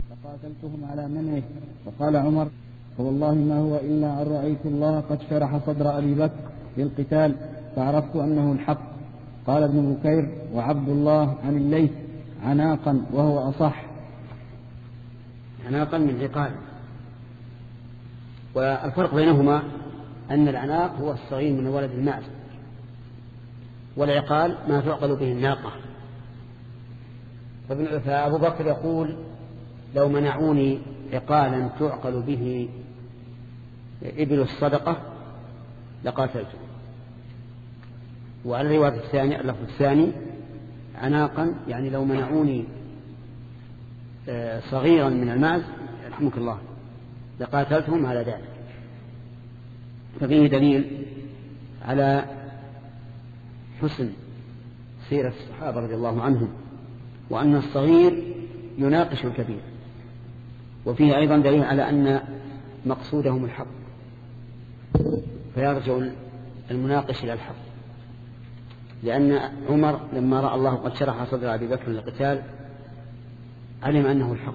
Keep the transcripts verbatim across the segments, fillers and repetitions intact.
لقاتلتهم على منعه. فقال عمر: فوالله ما هو إلا أن رأيت الله قد شرح صدر أبي بكر للقتال فعرفت أنه الحق. قال ابن بكير وعبد الله عن الليث: عناقا، وهو أصح. عناقا من عقال. والفرق بينهما أن العناق هو الصغير من ولد الماعز، والعقال ما تعقل به الناقة. فأبو بكر يقول: لو منعوني عقالا تعقل به إبل الصدقة لقاتلته. وعلى الرواية الثانية اللفظ الثاني عناقا، يعني لو منعوني صغيرا من الماعز رحمك الله لقاتلتهم على ذلك. ففيه دليل على حسن سيرة الصحابة رضي الله عنهم، وأن الصغير يناقش الكبير. وفيه أيضا دليل على أن مقصودهم الحق، فيرجع المناقش إلى الحق، لأن عمر لما رأى الله قد شرح صدر أبي بكر للقتال علم أنه الحق.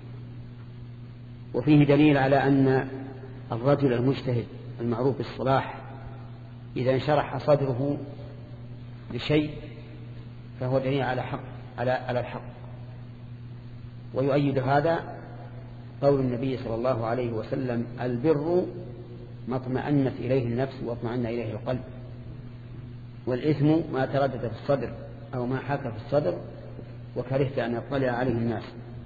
وفيه دليل على أن الرجل المجتهد المعروف بالصلاح إذا انشرح صدره لشيء فهو دليل على حق على على الحق. ويؤيد هذا قول النبي صلى الله عليه وسلم: البر ما اطمأنت إليه النفس واطمأن إليه القلب، والإثم ما تردد في الصدر أو ما حاك في الصدر وكرهت أن يطلع عليه الناس.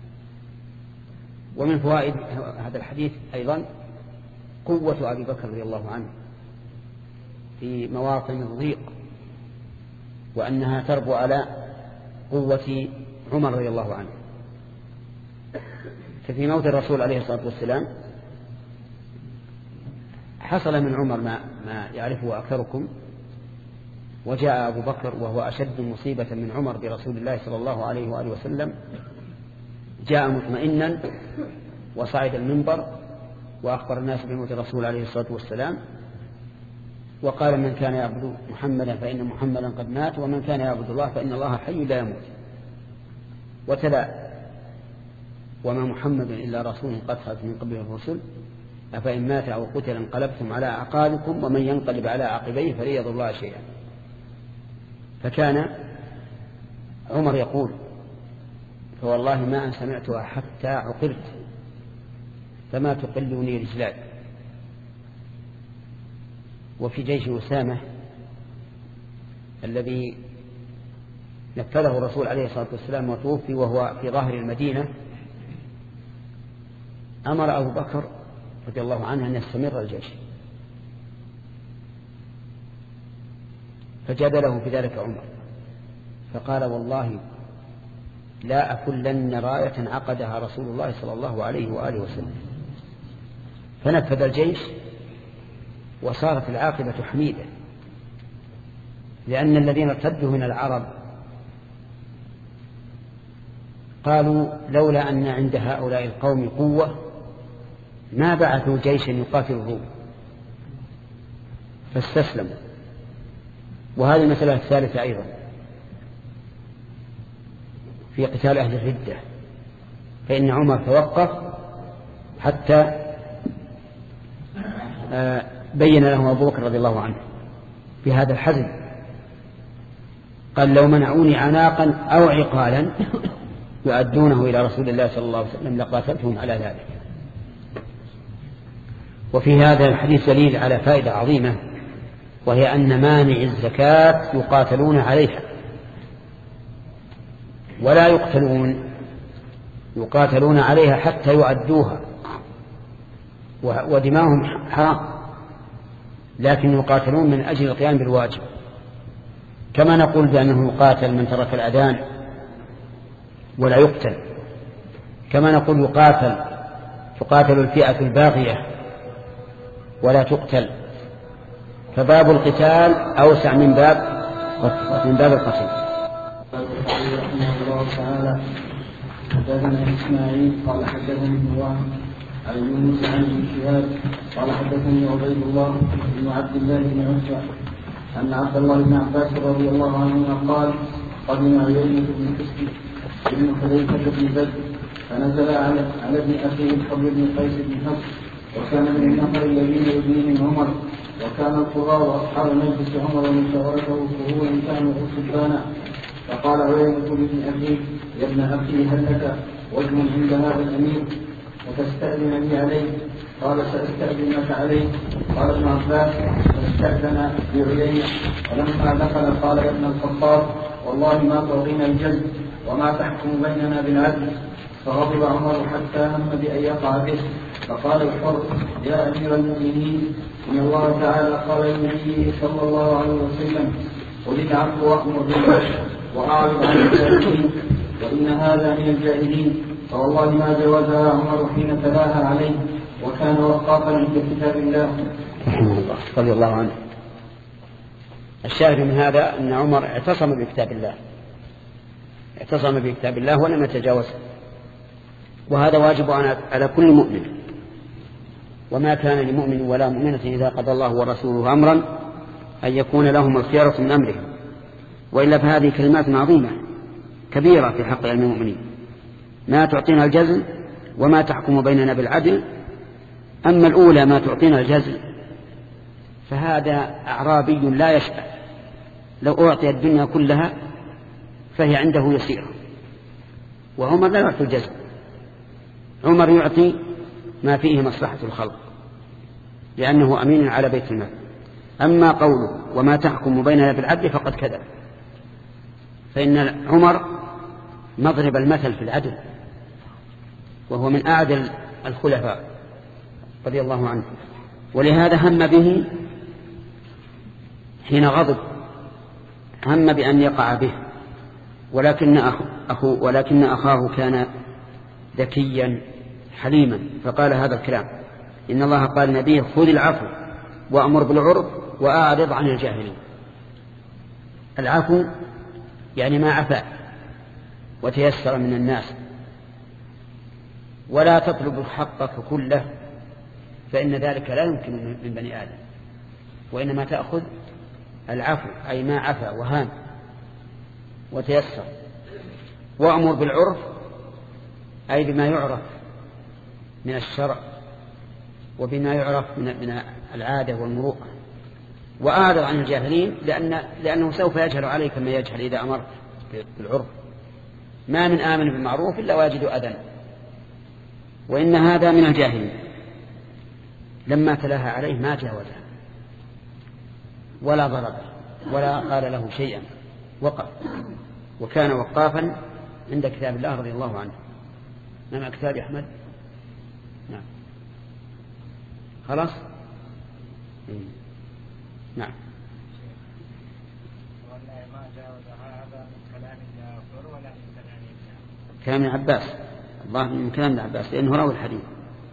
ومن فوائد هذا الحديث أيضا قوة أبي بكر رضي الله عنه في مواطن الضيق، وأنها تربو على قوة عمر رضي الله عنه. ففي موت الرسول عليه الصلاة والسلام حصل من عمر ما, ما يعرفه أكثركم، وجاء أبو بكر وهو أشد مصيبة من عمر برسول الله صلى الله عليه وآله وسلم. جاء مطمئنا وصعد المنبر وأخبر الناس بموت الرسول عليه الصلاة والسلام، وقال: من كان يعبد محمدا فإن محمدا قد مات، ومن كان يعبد الله فإن الله حي لا يموت. وتلا: وما محمد إلا رسول قد خلت من قبله الرسل أفإن مات أو قتل انقلبتم على أعقابكم ومن ينقلب على عقبيه فلن يضر الله شيئا. فكان عمر يقول: فوالله ما أن سمعتها حتى عقرت فما تقلني رجلاي. وفي جيش أسامة الذي نفذه الرسول عليه الصلاة والسلام وتوفي وهو في ظاهر المدينة، أمر أبو بكر رضي الله عنه أن يستمر الجيش، فجادله في ذلك عمر فقال: والله لا أكلن راية عقدها رسول الله صلى الله عليه وآله وسلم. فنفذ الجيش وصارت العاقبة حميدة، لأن الذين ارتدوا من العرب قالوا: لولا أن عند هؤلاء القوم قوة ما بعثوا جيشا يقاتل الروم، فاستسلموا. وهذه المسألة الثالثة أيضا في قتال أهل الردة، فإن عمر توقف حتى بين له أبو بكر رضي الله عنه في هذا الحزم، قال: لو منعوني عناقا أو عقالا يؤدونه إلى رسول الله صلى الله عليه وسلم لقاتلتهم على ذلك. وفي هذا الحديث دليل على فائدة عظيمة، وهي أن مانع الزكاة يقاتلون عليها ولا يقتلون، يقاتلون عليها حتى يؤدوها، ودماؤهم حرام، لكن يقاتلون من أجل القيام بالواجب. كما نقول بأنه يقاتل من ترك الأذان ولا يقتل، كما نقول يقاتل تقاتل الفئة الباغية ولا تقتل. فباب القتال أوسع من باب من باب القتل. رحمه الله تعالى: حدثنا إسماعيل قال حدثني ابن وهب عن يونس عن ابن شهاب قال حدثني عبيد الله بن عبد الله بن عتبة أن عبد الله بن عباس رضي الله عنهما قال: قدم عيينة بن حسن بن حذيفة بن بدر فنزل على على ابن أخيه الحر بن قيس بن حفص، وكان من النفر الذين يدين من عمر، وكان القضاء وأصحاب مجلس عمر ومشاورته كهولا كانوا سبانا. فقال عيينة لابن أخيه: يا ابن أخي هل لك وجه عند هذا الأمير وتستأذن لي عليه؟ قال: سأستأذنك عليه. قال ابن عباس: فاستأذن بعيينة، ولما دخل قال: يا ابن الخطاب، والله ما تعطينا الجزء وما تحكم بيننا بالعدل. فغضب عمر حتى هم بأن يقع به، فقال الحر: يا أمير المؤمنين، إن الله تعالى قال لنبيه صلى الله عليه وسلم: قل العفو وأمر بالعدل وأعرض عن الجاهلين، وإن هذا من الجاهلين. فوالله ما جوزها عمر حين تلاها عليه، وكان وقافا عند كتاب الله. رحمه الله رضي الله عنه. الشاهد من هذا أن عمر اعتصم بكتاب الله، اعتصم بكتاب الله ولم يتجاوزه، وهذا واجب على كل مؤمن. وما كان لمؤمن ولا مؤمنة إذا قضى الله ورسوله أمرا أن يكون لهم الخيرة من أمرهم، وإلا فهذه كلمات عظيمة كبيرة في حق المؤمنين. ما تعطينا الجزل وما تحكم بيننا بالعدل. أما الأولى ما تعطينا الجزل فهذا أعرابي لا يشأ، لو أعطي الدنيا كلها فهي عنده يسيرة. وعمر لا يعطي الجزل، عمر يعطي ما فيه مصلحة الخلق لأنه أمين على بيت المال. أما قوله وما تحكم بيننا بالعدل فقد كذب، فإن عمر مضرب المثل في العدل، وهو من أعدل الخلفاء رضي الله عنه، ولهذا هم به حين غضب، هم بأن يقع به، ولكن أخو ولكن أخاه كان ذكيا حليما فقال هذا الكلام. إن الله قال لنبيه: خذ العفو وأمر بالعرف وأعرض عن الجاهلين. العفو يعني ما عفا وتيسر من الناس، ولا تطلب حقك كله فإن ذلك لا يمكن من بني آدم، وإنما تأخذ العفو أي ما عفا وهان وتيسر. وأمر بالعرف أي بما يعرف من الشرع وبما يعرف من العادة والمروءة. وأعرض عن الجاهلين لأن لأنه سوف يجهل عليك ما يجهل إذا أمرت بالعرف. ما من آمن بالمعروف إلا واجد أذى، وإن هذا من الجاهلين. لما تلاها عليه ما جاوزها ولا ضرب ولا قال له شيئا، وقف وكان وقافا عند كتاب الله رضي الله عنه. نعم كتاب أحمد. نعم خلاص. نعم. ما جاوز هذا من كلام جعفر ولا من كلام ابن كلام عباس، الله من كلام عباس لأنه راوي الحديث.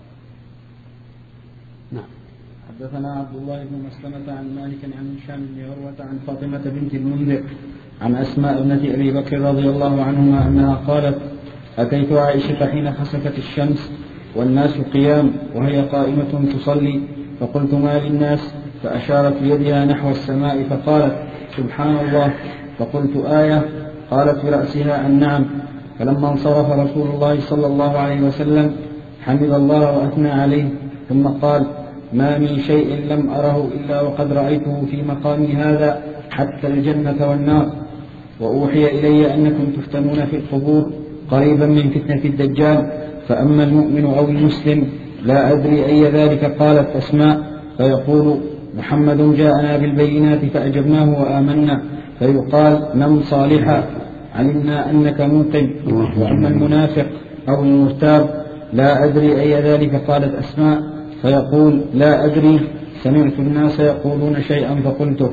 نعم. حدثنا عبد الله بن مسلمة عن مالك عن هشام بن عروة عن فاطمة بنت المنذر عن أسماء ابنة أبي بكر رضي الله عنهما أنها قالت: أتيت عائشة حين خسفت الشمس والناس قيام وهي قائمة تصلي، فقلت: ما للناس؟ فأشارت بيدها نحو السماء فقالت: سبحان الله. فقلت: آية؟ قالت برأسها: النعم. فلما انصرف رسول الله صلى الله عليه وسلم حمد الله وأثنى عليه، ثم قال: ما من شيء لم أره إلا وقد رأيته في مقامي هذا حتى الجنة والنار. وأوحي إلي أنكم تفتنون في القبور قريبا من فتنة الدجال، فأما المؤمن أو المسلم لا أدري أي ذلك. قالت أسماء: فيقول: محمد جاءنا بالبينات فأجبناه وآمنا. فيقال: نم صالحا علمنا أنك موقن. وأما المنافق أو المرتاب لا أدري أي ذلك. قالت أسماء: فيقول: لا أدري، سمعت الناس يقولون شيئا فقلته.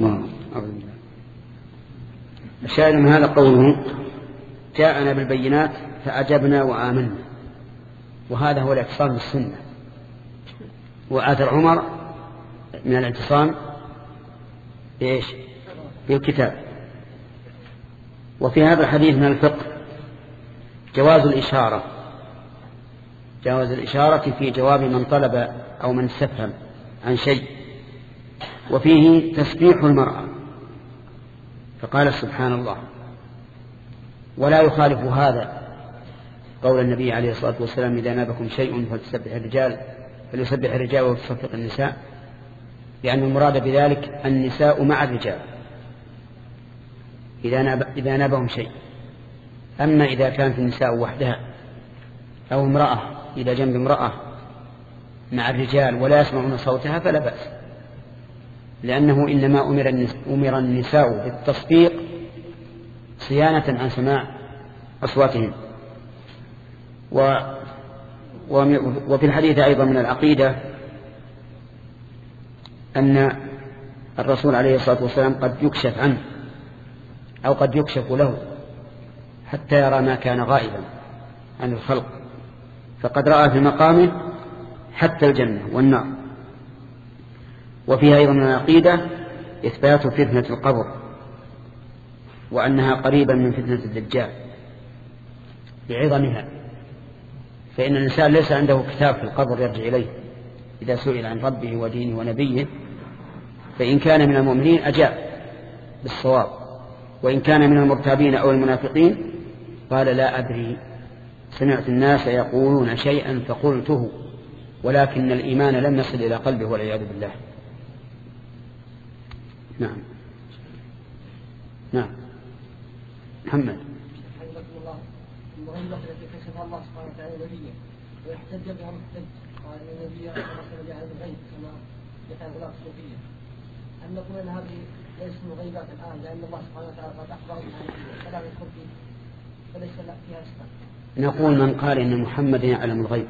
الشاهد من هذا قوله: جاءنا بالبينات فأجبنا وآمنا، وهذا هو الاعتصام بالسنة. وآثر عمر من الاعتصام إيش؟ بالكتاب. وفي هذا الحديث من الفقه جواز الإشارة، جواز الإشارة في جواب من طلب أو من استفهم عن شيء. وفيه تسبيح المرأة، فقال: سبحان الله. ولا يخالف هذا قول النبي عليه الصلاة والسلام إذا نابكم شيء فلتسبح الرجال فليسبح الرجال وتصفق النساء، لأن المراد بذلك النساء مع الرجال إذا, ناب إذا نابهم شيء. أما إذا كانت النساء وحدها أو امرأة إلى جنب امرأة مع الرجال ولا يسمعون صوتها فلا بأس، لأنه إنما أمر النساء بالتصفيق صيانة عن سماع أصواتهم. و وفي الحديث أيضا من العقيدة أن الرسول عليه الصلاة والسلام قد يكشف عنه أو قد يكشف له حتى يرى ما كان غائبا عن الخلق، فقد رأى في مقامه حتى الجنة والنار. وفيها أيضا من العقيدة إثبات فتنة القبر وأنها قريبا من فتنة الدجال بعظمها، فإن الإنسان ليس عنده كتاب في القبر يرجع إليه إذا سئل عن ربه ودينه ونبيه، فإن كان من المؤمنين أجاب بالصواب، وإن كان من المرتابين أو المنافقين قال لا أدري، سمعت الناس يقولون شيئا فقلته ولكن الإيمان لم يصل إلى قلبه والعياذ بالله. نعم نعم محمد. المغيبة التي كشفها الله سبحانه وتعالى نبيه ويحتج بها محتج، قال ان النبي رسل بعلم الغيب كما يفعل غلاة الصوفية. أن نقول ان هذه ليست من غيبات الآن لأن الله سبحانه وتعالى قد أخبر بها فلا يدخل فيه فليس فيها اسماء. نقول من قال إن محمد يعلم الغيب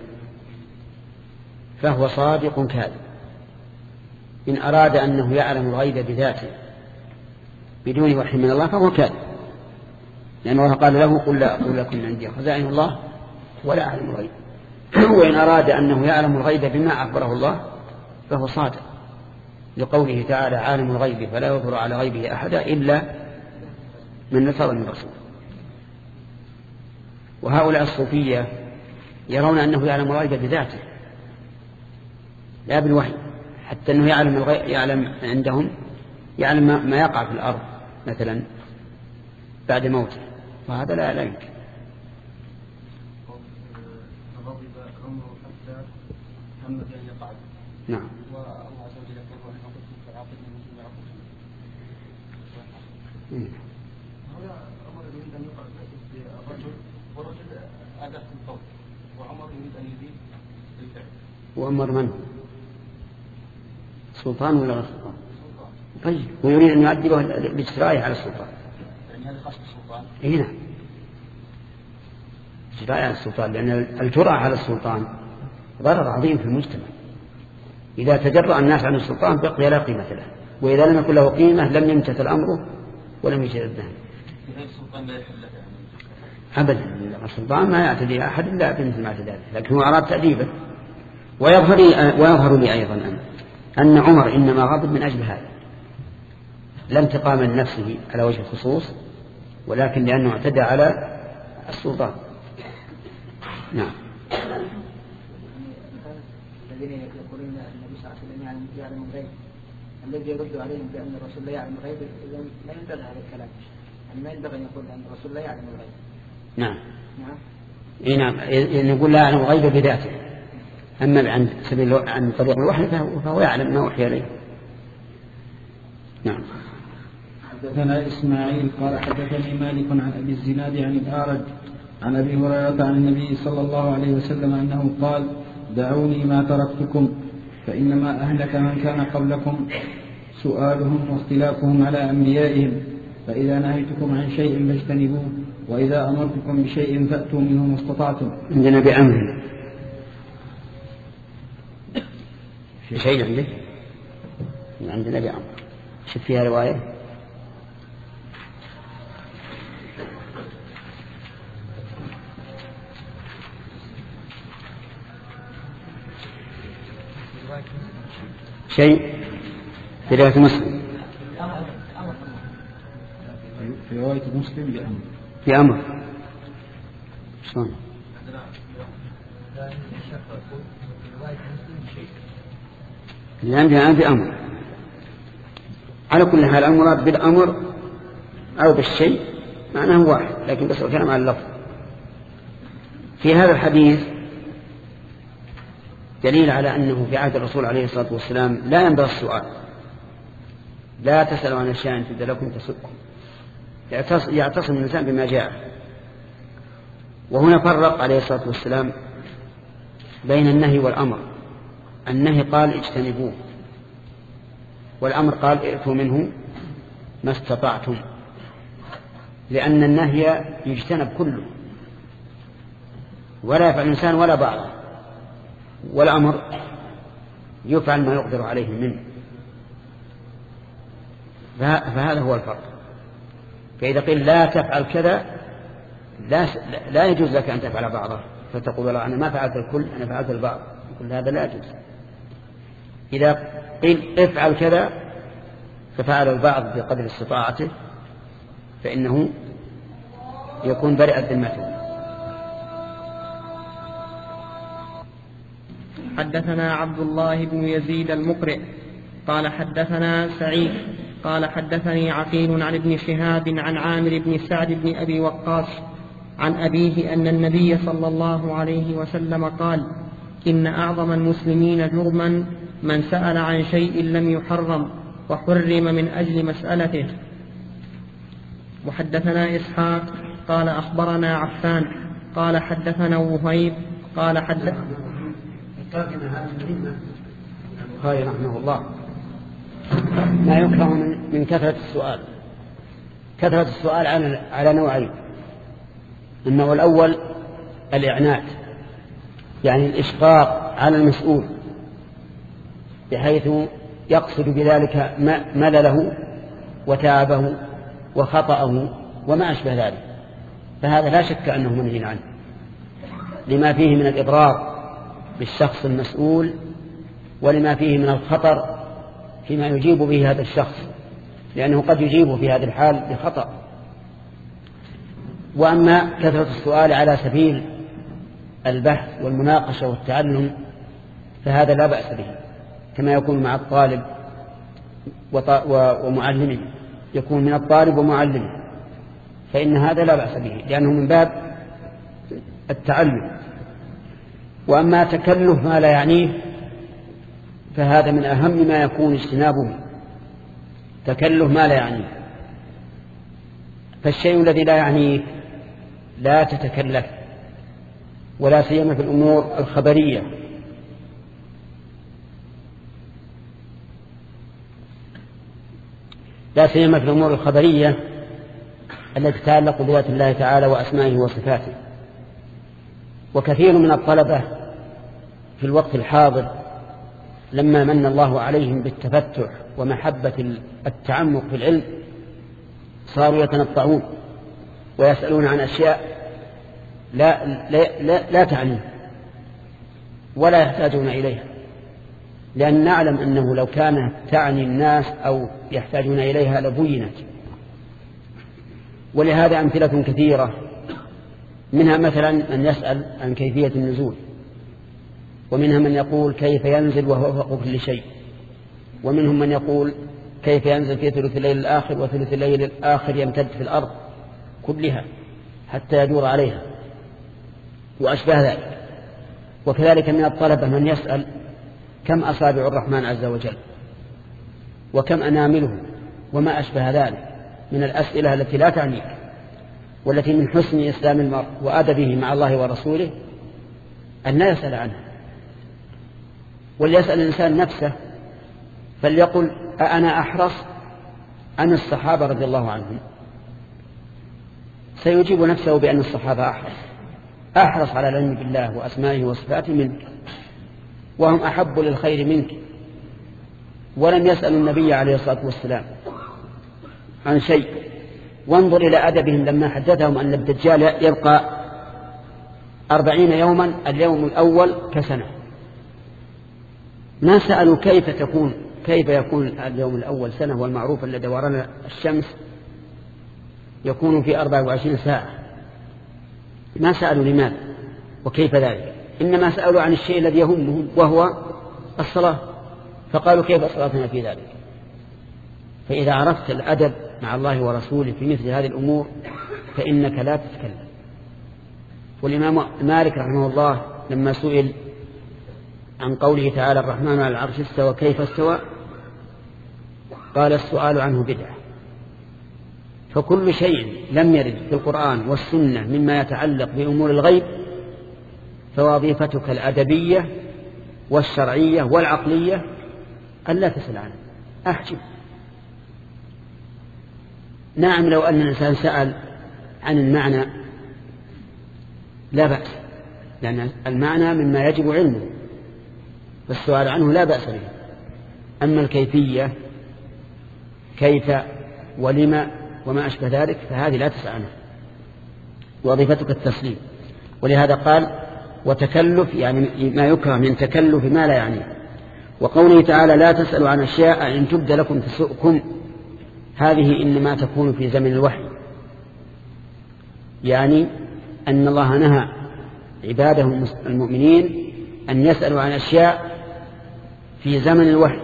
فهو صادق كاذب. إن أراد أنه يعلم الغيب بذاته بدون وحي من الله فهو كاذب، لأن الله قال له قل لا أقول لكم عندي خزائن الله ولا أعلم الغيب. وإن أراد أنه يعلم الغيب بما أخبره الله فهو صادق، لقوله تعالى عالم الغيب فلا يظهر على غيبه أحدا إلا من نصر من رسول. وهؤلاء الصوفية يرون أنه يعلم الغيب بذاته لا بالوحي، حتى أنه يعلم الغيب، يعلم عندهم يعلم ما يقع في الأرض مثلا بعد موته، وهذا لا لا يمكن. غضب عمره حتى هم بأن يقع. نعم. والله عز وجل يقول وإن أخذتم فعاقبوا مثل ما عاقبتم. هذا عمر يريد أن يقع بالرجل والرجل أداة القول، وعمر يريد أن يزيد بالفعل. وعمر من؟ سلطان ولا غير سلطان؟ طيب ويريد أن يعذبه باجترائه على السلطان. يعني هذا خاص بالسلطان؟ إيه نعم، اجتراء على السلطان، لأن الجرأة على السلطان ضرر عظيم في المجتمع. إذا تجرأ الناس عن السلطان بقي لا قيمة له، وإذا لم يكن له قيمة لم يمتثل أمره ولم يجد النهي. إذا السلطان لا يحل له أبدا، السلطان ما يعتدي أحد إلا بمثل ما اعتدى، لكن هو أراد تأديبه. ويظهر لي, ويظهر لي أيضا أن, أن عمر إنما غضب من أجل هذا، لا انتقام من نفسه على وجه الخصوص، ولكن لأنه اعتدى على السلطان. نعم. الذين يقولون أن النبي صلى الله عليه وسلم يعلم الغيب، الذي يرد عليهم بأن الرسول لا يعلم الغيب إذا لا ينبغي هذا الكلام، يعني ما ينبغي أن يقول أن الرسول لا يعلم الغيب. نعم. نعم. إيه نعم، نقول لا يعلم الغيب بذاته، أما عن سبيل عن طريق الوحي فهو يعلم ما وحي إليه. نعم. حدثنا إسماعيل قال حدثني مالك عن أبي الزناد عن الأعرج عن أبي هريرة عن النبي صلى الله عليه وسلم أنه قال دعوني ما تركتكم فإنما أهلك من كان قبلكم سؤالهم واختلافهم على أنبيائهم، فإذا نهيتكم عن شيء فاجتنبوه وإذا أمرتكم بشيء فأتوا منه ما استطعتم. عندنا بأمر في شيء عندك؟ عندنا بأمر. شوف فيها رواية. شيء في رواية مسلم، في رواية مسلم بأمر بأمر شلون؟ اللي عندنا الآن بأمر. على كل حال المراد بالأمر أو بالشيء معناه واحد، لكن بس الكلام على اللفظ. في هذا الحديث دليل على أنه في عهد الرسول عليه الصلاة والسلام لا ينبغي السؤال، لا تسألوا عن أشياء إن تبد لكم تسؤكم، يعتصم الإنسان بما جاء. وهنا فرق عليه الصلاة والسلام بين النهي والأمر. النهي قال اجتنبوه، والأمر قال ائتوا منه ما استطعتم، لأن النهي يجتنب كله ولا يفعل الإنسان ولا بعضه، والأمر يفعل ما يقدر عليه منه. فهذا هو الفرق. فإذا قيل لا تفعل كذا لا, لا يجوز لك أن تفعل بعضه، فتقول والله أنا ما فعلت الكل، أنا فعلت البعض، يقول هذا لا يجوز. إذا قيل افعل كذا ففعل البعض بقدر استطاعته فإنه يكون برئت ذمته. حدثنا عبد الله بن يزيد المقرئ قال حدثنا سعيد قال حدثني عقيل عن ابن شهاب عن عامر بن سعد بن أبي وقاص عن أبيه أن النبي صلى الله عليه وسلم قال: إن أعظم المسلمين جرما من سأل عن شيء لم يحرم وحرم من أجل مسألته. وحدثنا إسحاق قال أخبرنا عفان قال حدثنا وهيب قال حدثنا البخاري رحمه الله ما يكره من كثرة السؤال. كثرة السؤال على نوعين: النوع الأول الإعنات، يعني الإشفاق على المسؤول بحيث يقصد بذلك ملله وتعبه وخطأه وما أشبه ذلك، فهذا لا شك أنه منهي عنه لما فيه من الإضرار بالشخص المسؤول ولما فيه من الخطر فيما يجيب به هذا الشخص، لأنه قد يجيب في هذه الحال بخطأ. وأما كثرة السؤال على سبيل البحث والمناقشة والتعلم فهذا لا بأس به، كما يكون مع الطالب ومعلمه، يكون من الطالب ومعلمه، فإن هذا لا بأس به لأنه من باب التعلم. وأما تكلف ما لا يعنيه فهذا من أهم ما يكون اجتنابه، تكلف ما لا يعنيه. فالشيء الذي لا يعنيه لا تتكلف، ولا سيما في الأمور الخبرية. لا سيما في الأمور الخبرية التي تتعلق بذات الله تعالى وأسمائه وصفاته. وكثير من الطلبة في الوقت الحاضر لما من الله عليهم بالتفتح ومحبة التعمق في العلم صاروا يتنطعون ويسألون عن أشياء لا, لا, لا, لا تعنيه ولا يحتاجون إليها، لأن نعلم أنه لو كانت تعني الناس أو يحتاجون إليها لبينت. ولهذا أمثلة كثيرة، منها مثلا من يسأل عن كيفية النزول، ومنها من يقول كيف ينزل وهو فوق كل شيء، ومنهم من يقول كيف ينزل في ثلث الليل الآخر وثلث الليل الآخر يمتد في الأرض كلها حتى يدور عليها وأشبه ذلك. وكذلك من الطلبة من يسأل كم أصابع الرحمن عز وجل وكم أنامله وما أشبه ذلك من الأسئلة التي لا تعنيك، والتي من حسن إسلام المرء وأدبه مع الله ورسوله أن لا يسأل عنها. وليسأل الإنسان نفسه فليقل أنا أحرص عن الصحابة رضي الله عنهم، سيجيب نفسه بأن الصحابة أحرص أحرص على العلم بالله وأسمائه وصفاته منك، وهم أحب للخير منك. ولم يسأل النبي عليه الصلاة والسلام عن شيء. وانظر إلى أدبهم لما حدثهم أن الدجال يبقى أربعين يوما اليوم الأول كسنة، ما سألوا كيف تكون كيف يكون اليوم الأول سنة، والمعروف أن دوران الشمس يكون في أربع وعشرين ساعة. ما سألوا لماذا وكيف ذلك، إنما سألوا عن الشيء الذي يهمهم وهو الصلاة، فقالوا كيف صلاتنا في ذلك. فإذا عرفت الأدب مع الله ورسوله في مثل هذه الأمور فإنك لا تتكلم والإمام مالك رحمه الله لما سئل عن قوله تعالى الرحمن على العرش استوى كيف استوى قال السؤال عنه بدعة. فكل شيء لم يرد في القرآن والسنة مما يتعلق بأمور الغيب فوظيفتك الأدبية والشرعية والعقلية ألا تسأل عنه، أحجب. نعم لو أن الإنسان سأل عن المعنى لا بأس، لأن المعنى مما يجب علمه فالسؤال عنه لا بأس به. أما الكيفية كيف ولما وما أشبه ذلك فهذه لا تسأل عنه، وظيفتك التسليم. ولهذا قال وتكلف يعني ما يكره من تكلف ما لا يعنيه. وقوله تعالى لا تسألوا عن أشياء إن تبد لكم تسؤكم، هذه إنما تكون في زمن الوحي، يعني أن الله نهى عباده المؤمنين أن يسألوا عن أشياء في زمن الوحي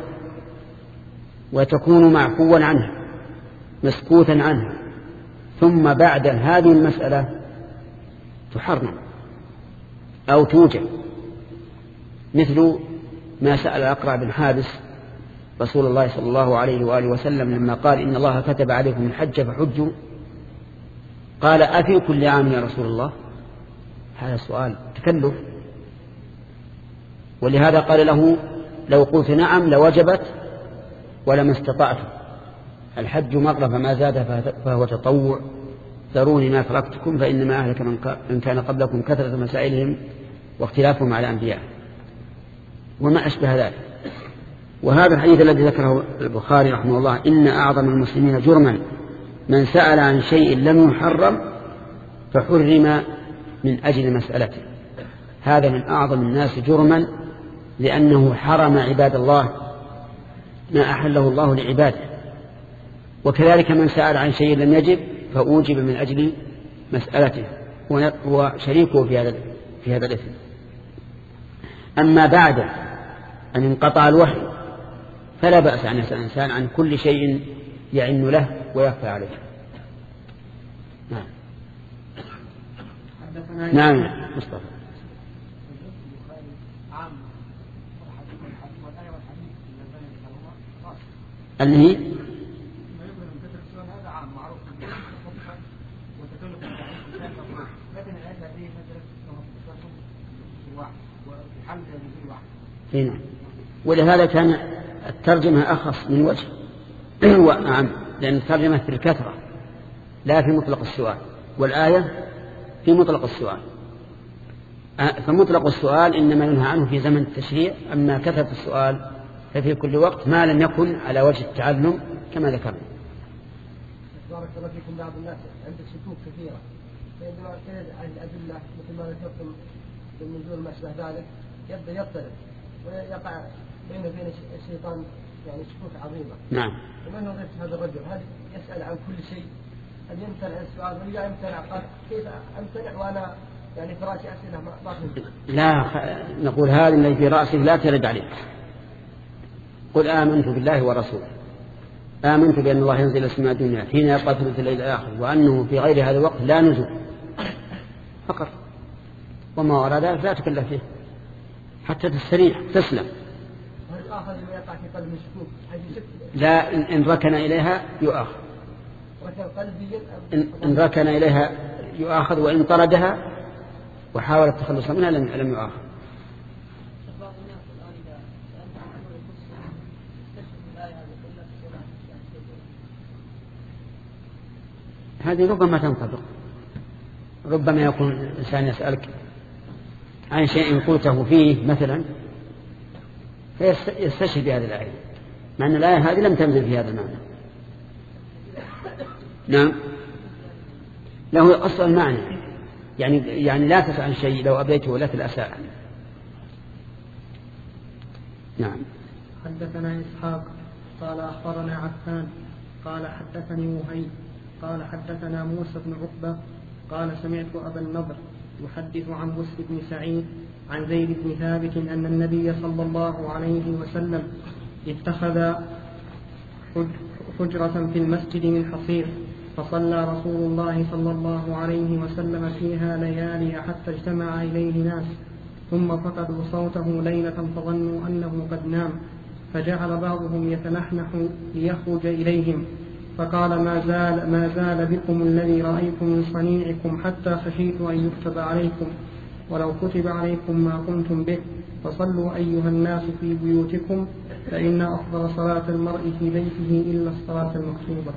وتكون معفوا عنها مسكوتا عنها، ثم بعد هذه المسألة تحرم أو توجب، مثل ما سأل الأقرع بن حابس رسول الله صلى الله عليه وآله وسلم لما قال إن الله كتب عليكم الحج فحجوا، قال أفي كل عام يا رسول الله؟ هذا سؤال تكلف. ولهذا قال له لو قلت نعم لوجبت ولما استطعت، الحج مرة فما زاد فهو تطوع، ذروني ما تركتكم فإنما أهلك من كان قبلكم كثرة مسائلهم واختلافهم على أنبياء وما أشبه ذلك. وهذا الحديث الذي ذكره البخاري رحمه الله إن أعظم المسلمين جرما من سأل عن شيء لم يحرم فحرم من أجل مسألته، هذا من أعظم الناس جرما لأنه حرم عباد الله ما أحله الله لعباده. وكذلك من سأل عن شيء لم يجب فأوجب من أجل مسألته هو شريكه في هذا في هذا الإثم. أما بعد أن انقطع الوحي فلا بأس أن يسأل الإنسان عن كل شيء يعن له ويخفى عليه. نعم نعم مصطفى اللي هي هنا. ولهذا كان الترجمة أخص من وجه وأعم، لأن الترجمة في الكثرة لا في مطلق السؤال، والآية في مطلق السؤال. فمطلق السؤال إنما ينهى عنه في زمن التشريع، أما كثرة السؤال ففي كل وقت ما لم يكن على وجه التعلم كما ذكرنا. بارك الله فيكم. بعض الناس عندك شكوك كثيرة، فعندما كانت الأدلة مثل ما ذكرتم بالنزول ما أشبه ذلك يبدأ يضطرب ويقع بينه وبين الشيطان يعني شكوك عظيمة. نعم. ومن نظرت هذا الرجل هل يسأل عن كل شيء؟ هل يمتنع عن السؤال ولا يمتنع؟ قال كيف أمتنع وأنا يعني في رأسي أسئلة ما أفهم؟ لا نقول هذا الذي في رأسك لا ترد عليك. قل آمنت بالله ورسوله، آمنت بأن الله ينزل السماء الدنيا حين يبقى ثلث الليل الآخر وأنه في غير هذا الوقت لا نزول فقط، وما وراء ذلك لا تكلف فيه حتى تستريح تسلم. والآخر لما يقع في قلب الشكوك لا إن ركن إليها يؤاخذ، إن, إن ركن إليها يؤاخذ، وإن طردها وحاول التخلص منها لم يؤاخذ. هذه ربما تنطبق، ربما يكون الإنسان يسألك عن شيء قلته فيه مثلا فيستشهد بهذه الآية، مع أن الآية هذه لم تنزل في هذا المعنى. نعم له أصل المعنى، يعني يعني لا تسأل عن شيء لو أبيته لك الأساء. نعم. حدثنا إسحاق قال أخبرنا عفان قال حدثني وهيب قال حدثنا موسى بن عقبة قال سمعت أبا النضر يحدث عن بسر بن سعيد عن زيد بن ثابت أن النبي صلى الله عليه وسلم اتخذ حجرة في المسجد من حصير فصلى رسول الله صلى الله عليه وسلم فيها ليالي حتى اجتمع إليه ناس، ثم فقدوا صوته ليلة فظنوا أنه قد نام، فجعل بعضهم يتنحنح ليخرج إليهم، فقال ما زال, ما زال بكم الذي رأيت من صنيعكم حتى خشيت أن يكتب عليكم، ولو كتب عليكم ما قمتم به، فصلوا أيها الناس في بيوتكم، فإن أفضل صلاة المرء في بيته إلا الصلاة المكتوبة.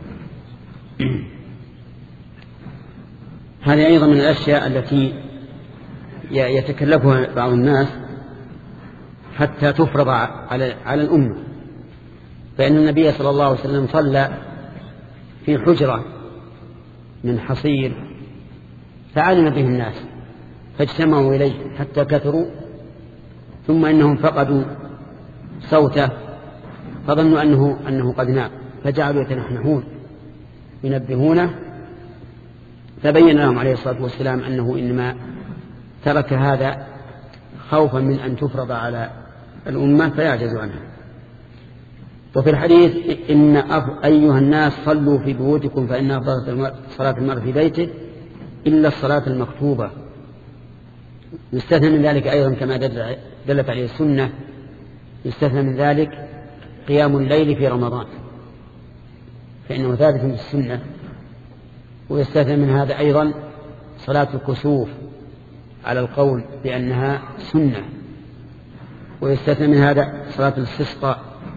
هذه أيضا من الأشياء التي يتكلفها بعض الناس حتى تفرض على على الأمة، فإن النبي صلى الله عليه وسلم صلى في حجرة من حصير فعلم به الناس فاجتمعوا إليه حتى كثروا، ثم إنهم فقدوا صوته فظنوا أنه, أنه قد نام، فجعلوا يتنحنحون ينبهونه، فبين لهم عليه الصلاة والسلام أنه إنما ترك هذا خوفا من أن تفرض على الأمة فيعجزوا عنها. وفي الحديث إن أيها الناس صلوا في بيوتكم فإن أفضل صلاة المرء في بيته إلا الصلاة المكتوبة. يستثنى من ذلك أيضا كما دلت عليه السنة، يستثنى من ذلك قيام الليل في رمضان فإنه ثابت في السنة، ويستثنى من هذا أيضا صلاة الكسوف على القول بأنها سنة، ويستثنى من هذا صلاة الاستسقاء،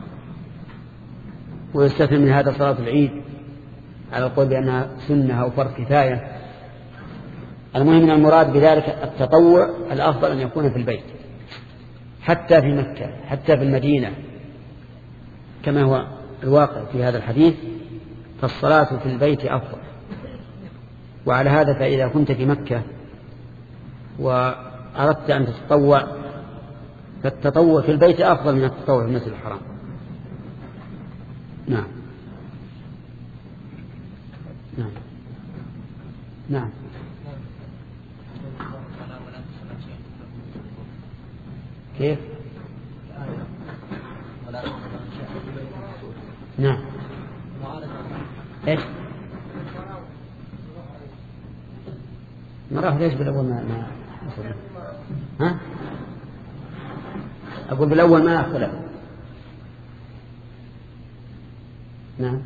ويستثنى من هذا صلاة العيد على القول بأنها سنة أو فرض كفاية. المهم من المراد بذلك التطوع الأفضل أن يكون في البيت، حتى في مكة حتى في المدينة كما هو الواقع في هذا الحديث، فالصلاة في البيت أفضل. وعلى هذا فإذا كنت في مكة وأردت أن تتطوع فالتطوع في البيت أفضل من التطوع في المسجد الحرام. نعم نعم نعم كيف؟ نعم ايش؟ مراه ليش بالأول ما ما أصلا؟ ها؟ أقول بالأول ما أختلف. نعم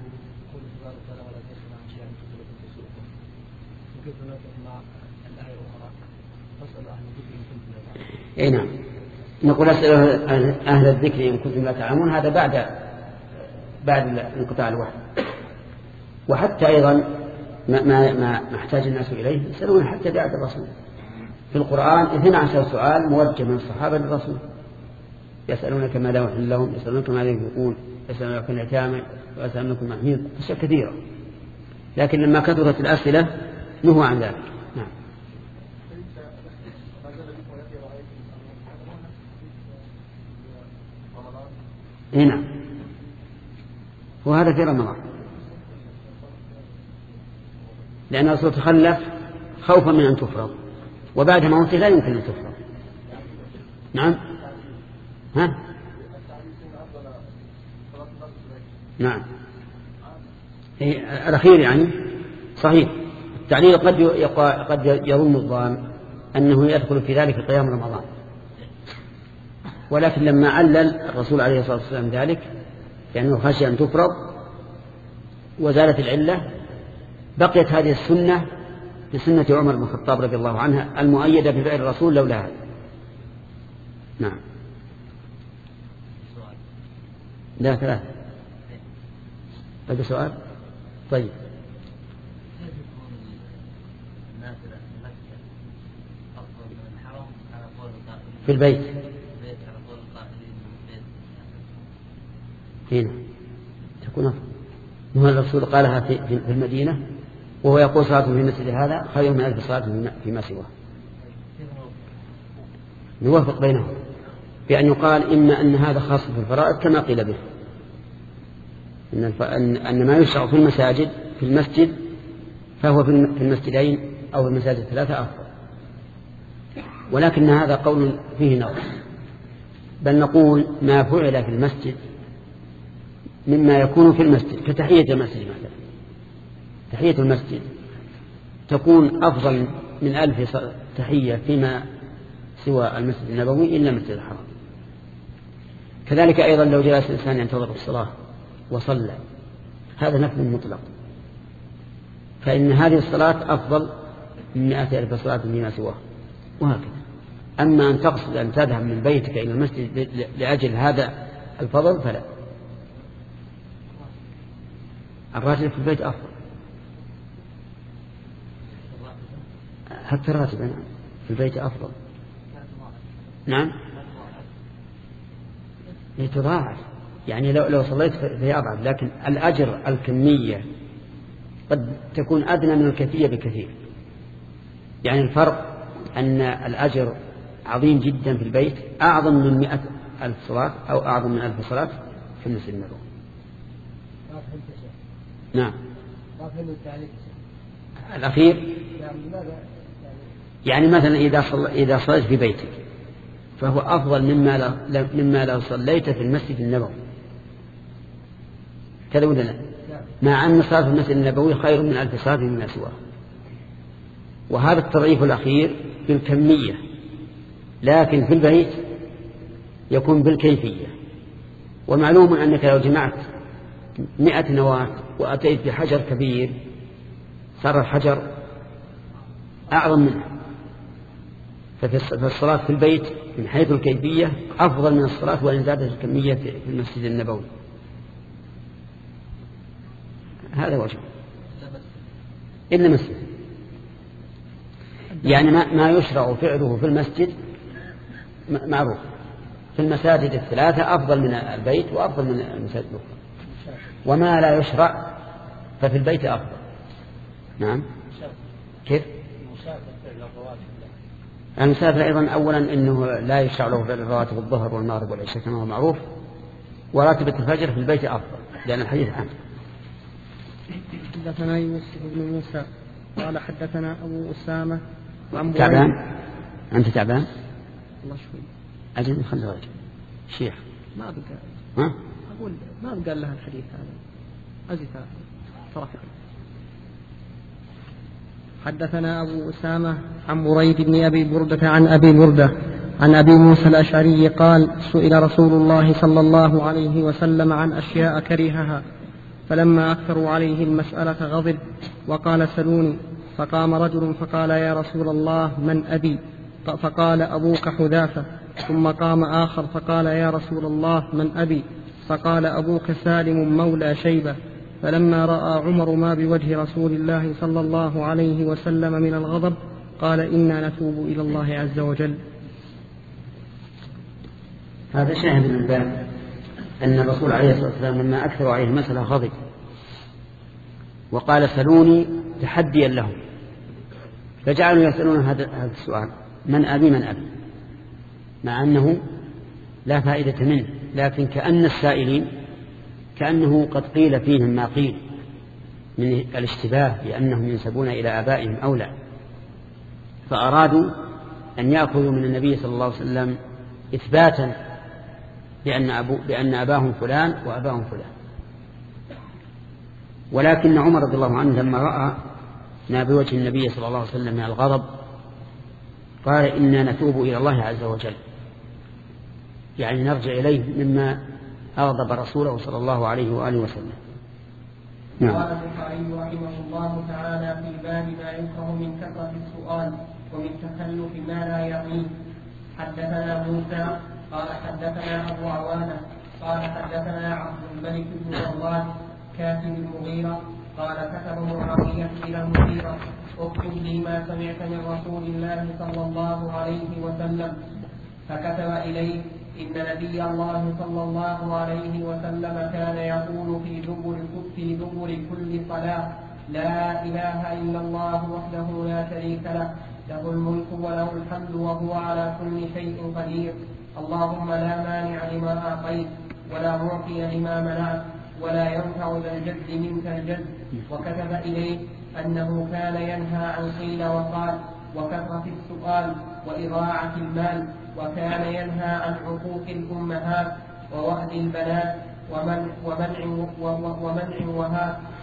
اي نعم، نقول اسأل أهل الذكر إن كنتم لا تعلمون، هذا بعد بعد انقطاع الوحي. وحتى أيضا ما ما ما احتاج الناس إليه يسألون حتى بعد الرسول في القرآن اثني عشر سؤال موجه من الصحابة للرسول، يسألونك ماذا يحل لهم، يسألونك ماذا ينفقون، يسألونك اليتامى، ويسألونك المحيض، أشياء كثيرة، لكن لما كثرت الأسئلة نهوا عن ذلك. نعم هنا وهذا في رمضان، لأن الرسول تخلف خوفا من أن تفرض، وبعد موته لا يمكن أن تفرض. نعم ها نعم الأخير يعني صحيح. التعليل قد قد يظن الظان أنه يدخل في ذلك قيام رمضان، ولكن لما علل الرسول عليه الصلاة والسلام ذلك لأنه خشي أن تفرض وزالت العلة، بقيت هذه السنة بسنة عمر بن الخطاب رضي الله عنها المؤيدة بفعل الرسول لولا هذا. نعم لا ثلاثة هذا سؤال. طيب في البيت هنا تكون أفضل. وهو الرسول قالها في, في المدينة وهو يقول صلاة في المسجد هذا خير من ألف صلاة فيما سواه. نوافق بينهم بأن يقال إما أن هذا خاص في الفرائض كما قيل به، أن, أن ما يشرع في المساجد في المسجد فهو في المسجدين أو في المساجد الثلاثة أفضل، ولكن هذا قول فيه نظر، بل نقول ما فعل في المسجد مما يكون في المسجد كتحية المسجد مثلا تحية المسجد تكون أفضل من ألف تحية فيما سوى المسجد النبوي إلا المسجد الحرام. كذلك أيضا لو جلس الإنسان ينتظر الصلاة وصلى، هذا نفل مطلق، فإن هذه الصلاة أفضل من مئة ألف صلاة فيما سواه، وهكذا. أما أن تقصد أن تذهب من بيتك إلى المسجد لأجل هذا الفضل فلا. الراتب في البيت أفضل، حتى الراتب في البيت أفضل. نعم يتضاعف، يعني لو لو صليت في أضعف، لكن الأجر الكمية قد تكون أدنى من الكيفية بكثير. يعني الفرق أن الأجر عظيم جدا في البيت، أعظم من مئة ألف صلاة أو أعظم من ألف صلاة في المسجد النبوي. نعم الأخير يعني مثلا إذا صل... إذا صليت في بيتك فهو أفضل مما لو مما لو صليت في المسجد النبوي، كذا ولا لا؟ مع أن صلاة في المسجد النبوي خير من ألف صلاة مما سواه. وهذا التضعيف الأخير بالكمية، لكن في البيت يكون بالكيفية. ومعلوم أنك لو جمعت مئة نواة وأتيت بحجر كبير صار الحجر أعظم منه. ففي الصلاة في البيت من حيث الكيفية أفضل من الصلاة وإن زادت الكمية في المسجد النبوي. هذا وجه. إلا مسجد يعني ما, ما يشرع فعله في المسجد معروف، في المساجد الثلاثة أفضل من البيت وأفضل من المساجد الأخرى، وما لا يشرع ففي البيت أفضل. نعم كيف؟ المسافر أيضا أولا أنه لا يشرع له فعل الرواتب الظهر والمغرب والعشاء كما هو معروف، وراتبة الفجر في البيت أفضل لأن الحديث عنه. حدثنا يوسف بن موسى قال حدثنا أبو أسامة عن تعبان. أنت تعبان؟ الله شوي أجل خلي رجل شيخ ما بقى ها؟ أقول ما بقى لها الحديث هذا أزيد ترك. حدثنا أبو أسامة عن بريد بن أبي بردة عن أبي بردة عن أبي موسى الأشعري قال سئل رسول الله صلى الله عليه وسلم عن أشياء كرهها فلما أكثروا عليه المسألة غضب وقال سلوني، فقام رجل فقال يا رسول الله من أبي؟ فقال أبوك حذافة. ثم قام آخر فقال يا رسول الله من أبي؟ فقال أبوك سالم مولى شيبة. فلما رأى عمر ما بوجه رسول الله صلى الله عليه وسلم من الغضب قال إنا نتوب إلى الله عز وجل. هذا شاهد من الباب أن الرسول عليه الصلاة والسلام لما أكثر عليه المسألة غضب وقال سلوني تحديا لهم، فجعلوا يسألون هذا السؤال من أبي من أبي، مع أنه لا فائدة منه، لكن كأن السائلين كأنه قد قيل فيهم ما قيل من الاشتباه بأنهم ينسبون إلى آبائهم أو لا، فأرادوا أن يأخذوا من النبي صلى الله عليه وسلم إثباتا بأن, أبو بأن أباهم فلان وأباهم فلان. ولكن عمر رضي الله عنه لما رأى ما بوجه النبي صلى الله عليه وسلم من الغضب قال إنا نتوب إلى الله عز وجل، يعني نرجع إليه مما أغضب رسوله صلى الله عليه وآله وسلم. نعم. قال البخاري رحمه الله تعالى في باب ما يكره من كثرة السؤال ومن تكلف ما لا يعنيه. حدثنا موسى قال حدثنا أبو عوانة قال حدثنا عبد الملك بن مروان كاتب المغيرة قال كتب معاوية إلى المغيرة اكتب لي ما سمعت من رسول الله صلى الله عليه وسلم، فكتب إليه إن نبي الله صلى الله عليه وسلم كان يقول في دبر في دبر كل صلاة لا إله إلا الله وحده لا شريك له له الملك وله الحمد وهو على كل شيء قدير، اللهم لا مانع لما أعطيت ولا معطي لما منعت ولا ينفع ذا الجد منك الجد. وكتب إليه أنه كان ينهى عن قيل وقال وكثرة السؤال وإضاعة المال، وكان ينهى عن عقوق الأمهات ووهد البنات ومنع ومنع ومنع وهات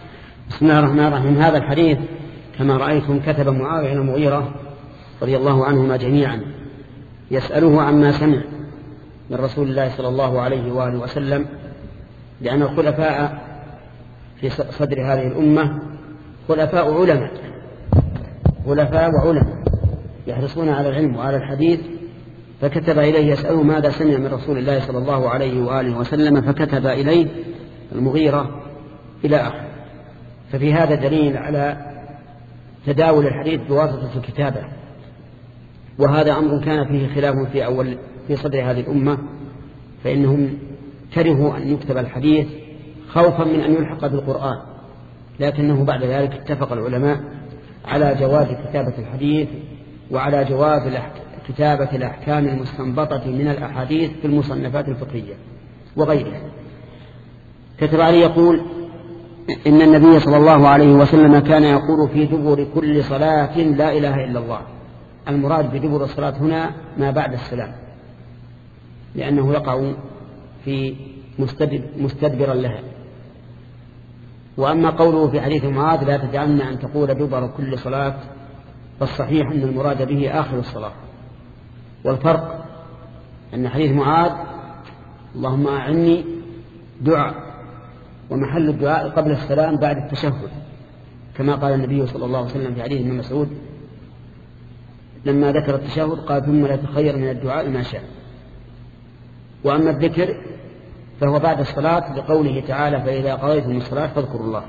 بسم الله الرحمن الرحيم. هذا الحديث كما رأيتم كتب معاوية بن المغيرة رضي الله عنهما جميعا يسأله عما سمع من رسول الله صلى الله عليه وآله وسلم، لأن الخلفاء في صدر هذه الأمة خلفاء علماء خلفاء وعلماء يحرصون على العلم وعلى الحديث، فكتب إليه يسأله ماذا سمع من رسول الله صلى الله عليه وآله وسلم، فكتب إليه المغيرة إلى آخر. ففي هذا دليل على تداول الحديث بواسطة الكتابة، وهذا أمر كان فيه خلاف في أول في صدر هذه الأمة، فإنهم كرهوا أن يكتب الحديث خوفا من أن يلحق بالقرآن، لكنه بعد ذلك اتفق العلماء على جواز كتابة الحديث وعلى جواز كتابة الأحكام المستنبطة من الأحاديث في المصنفات الفقهية وغيرها. كتب عليه يقول إن النبي صلى الله عليه وسلم كان يقول في دبر كل صلاة لا إله إلا الله. المراد بدبر الصلاة هنا ما بعد السلام، لأنه يقع في مستدبرا لها. وأما قوله في حديث معاذ لا تجعلنا أن تقول دبر كل صلاة، فالصحيح أن المراد به آخر الصلاة. والفرق أن حديث معاذ اللهم أعني دعاء، ومحل الدعاء قبل السلام بعد التشهد، كما قال النبي صلى الله عليه وسلم في حديث ابن مسعود لما ذكر التشهد قال ثم لا تخير من الدعاء ما شاء. وأما الذكر فهو بعد الصلاة لقوله تعالى فإذا قضيتم الصلاة فاذكروا الله.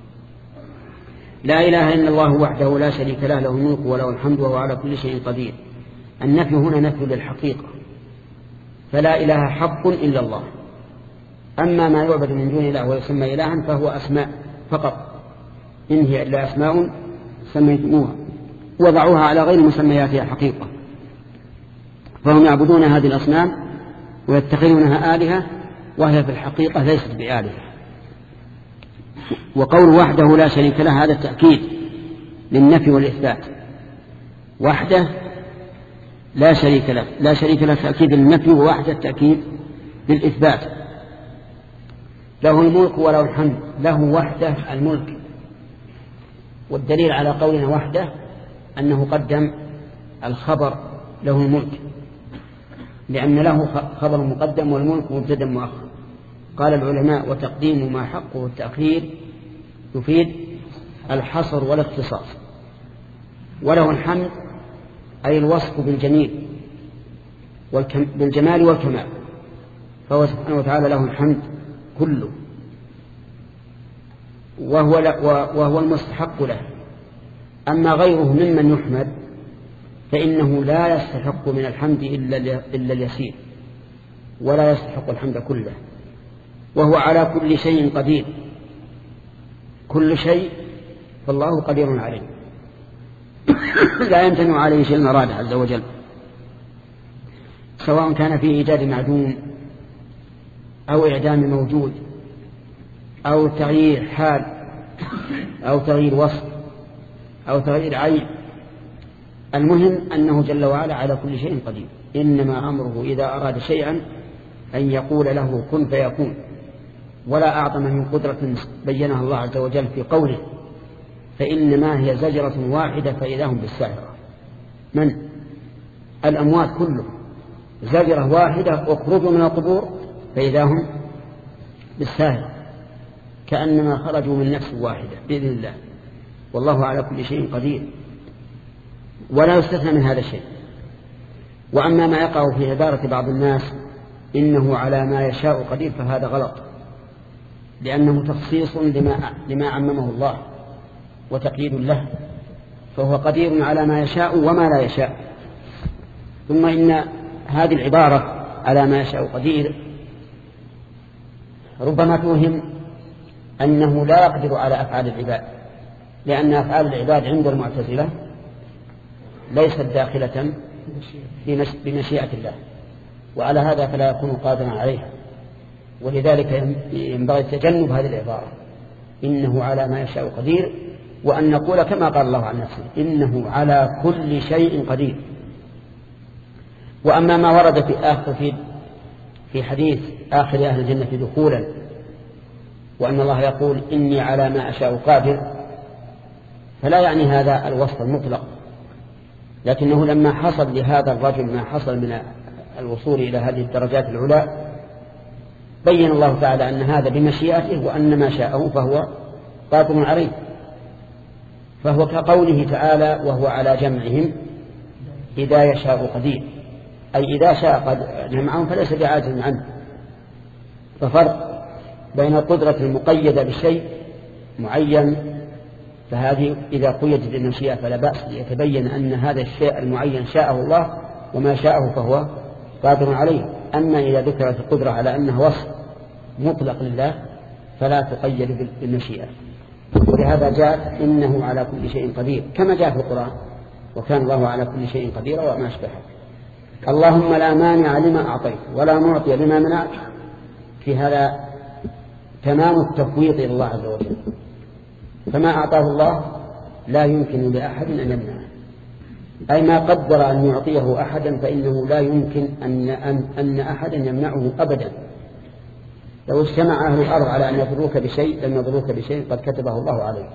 لا إله إلا الله وحده لا شريك له، له الملك وله الحمد وهو على كل شيء قدير. النفي هنا نفي للحقيقة، فلا إله حق إلا الله. أما ما يعبد من دون الله ويسمى إلها فهو أسماء فقط، إن هي إلا أسماء سميتموها وضعوها على غير مسمياتها حقيقة، فهم يعبدون هذه الأصنام ويتخذونها آلهة وهي في الحقيقة ليست بآلهة. وقول وحده لا شريك له هذا التأكيد للنفي والإثبات. وحده لا شريك له، لا شريك له تأكيد للنفي، ووحده التأكيد للإثبات. له الملك وله الحمد، له وحده الملك. والدليل على قولنا وحده أنه قدم الخبر له الملك، لأن له خبر مقدم والملك مبتدأ مؤخر. قال العلماء وتقديم ما حقه التأخير يفيد الحصر والاختصاص. وله الحمد أي الوصف بالجميل بالجمال والكمال، فهو سبحانه وتعالى له الحمد كله، وهو, وهو المستحق له. أما غيره ممن يحمد فإنه لا يستحق من الحمد إلا اليسير، ولا يستحق الحمد كله. وهو على كل شيء قدير، كل شيء فالله قدير عليه لا يمتنع عليه شيء أراده عز وجل، سواء كان في إيجاد معدوم أو إعدام موجود أو تغيير حال أو تغيير وصف أو تغيير عين. المهم أنه جل وعلا على كل شيء قدير. إنما أمره إذا أراد شيئا أن يقول له كن فيكون، ولا أعظم من قدرة بينها الله عز وجل في قوله فإنما هي زجرة واحدة فإذا هم بالساهرة. من الأموات كلهم زجرة واحدة اخرجوا من القبور فإذا هم بالساهرة، كأنما خرجوا من نفس واحدة بإذن الله. والله على كل شيء قدير ولا يستثنى من هذا الشيء. وأما ما يقع في عبارة بعض الناس إنه على ما يشاء قدير فهذا غلط، لأنه تخصيص لما, لما عممه الله وتقييد له، فهو قدير على ما يشاء وما لا يشاء. ثم إن هذه العبارة على ما يشاء قدير ربما توهم أنه لا يقدر على أفعال العباد، لأن أفعال العباد عند المعتزلة ليست داخلة بمشيئة الله، وعلى هذا فلا يكون قادرا عليها. ولذلك ينبغي تجنب هذه العبارة إنه على ما يشاء قدير، وأن نقول كما قال الله عن نفسه إنه على كل شيء قدير. وأما ما ورد في آخر في, في حديث آخر أهل الجنة دخولا وأن الله يقول إني على ما أشاء قادر، فلا يعني هذا الوصف المطلق، لكنه لما حصل لهذا الرجل ما حصل من الوصول إلى هذه الدرجات العلى بين الله تعالى أن هذا بمشيئته، وأن ما شاءه فهو قادر عليه. فهو كقوله تعالى وهو على جمعهم إذا يشاء قدير، أي إذا شاء قد جمعهم فليس بعاجز عنه. ففرق بين القدرة المقيدة بشيء معين، فهذه إذا قيدت بالمشيئة فلا بأس، ليتبين أن هذا الشيء المعين شاءه الله وما شاءه فهو قادر عليه. أما إذا ذكرت القدرة على أنه وصف مطلق لله فلا تقيد بالمشيئة. ولهذا جاءت إنه على كل شيء قدير كما جاء في القرآن، وكان الله على كل شيء قدير وما أشبهه. اللهم لا مانع لما أعطيت ولا معطي لما منعت، في هذا تمام التفويض إلى الله عز وجل، فما أعطاه الله لا يمكن لأحد أن يمنعه، أي ما قدر أن يعطيه أحدا فإنه لا يمكن أن, أن, أن أحدا يمنعه أبدا. لو اجتمع أهل الأرض على أن يضروك بشيء لم يضروك بشيء قد كتبه الله عليك.